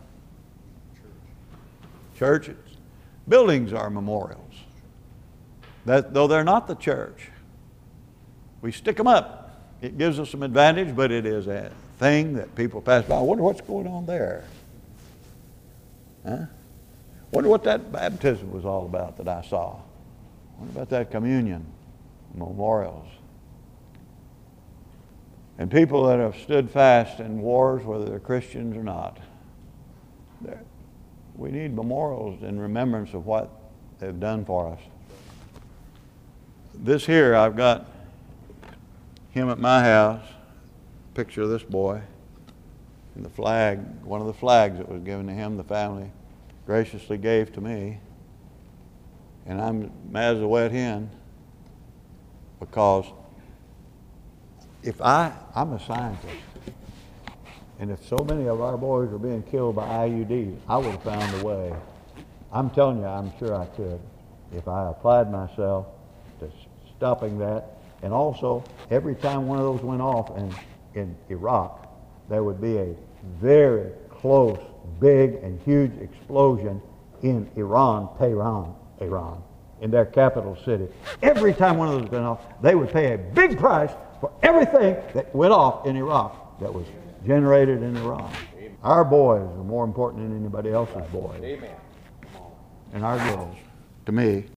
B: Churches. Buildings are memorials. That, though they're not the church, we stick them up. It gives us some advantage, but it is a thing that people pass by. I wonder what's going on there. Huh? Wonder what that baptism was all about that I saw. What about that communion? Memorials. And people that have stood fast in wars, whether they're Christians or not, we need memorials in remembrance of what they've done for us. This here, I've got him at my house, picture of this boy, and the flag, one of the flags that was given to him, the family graciously gave to me. And I'm mad as a wet hen because if I, I'm a scientist, and if so many of our boys were being killed by I U Ds, I would have found a way. I'm telling you, I'm sure I could if I applied myself to stopping that. And also, every time one of those went off in, in Iraq, there would be a very close, big, and huge explosion in Iran, Tehran, Iran, in their capital city. Every time one of those went off, they would pay a big price for everything that went off in Iraq that was generated in Iran. Our boys are more important than anybody else's boys.
C: Amen.
B: And our girls, to me,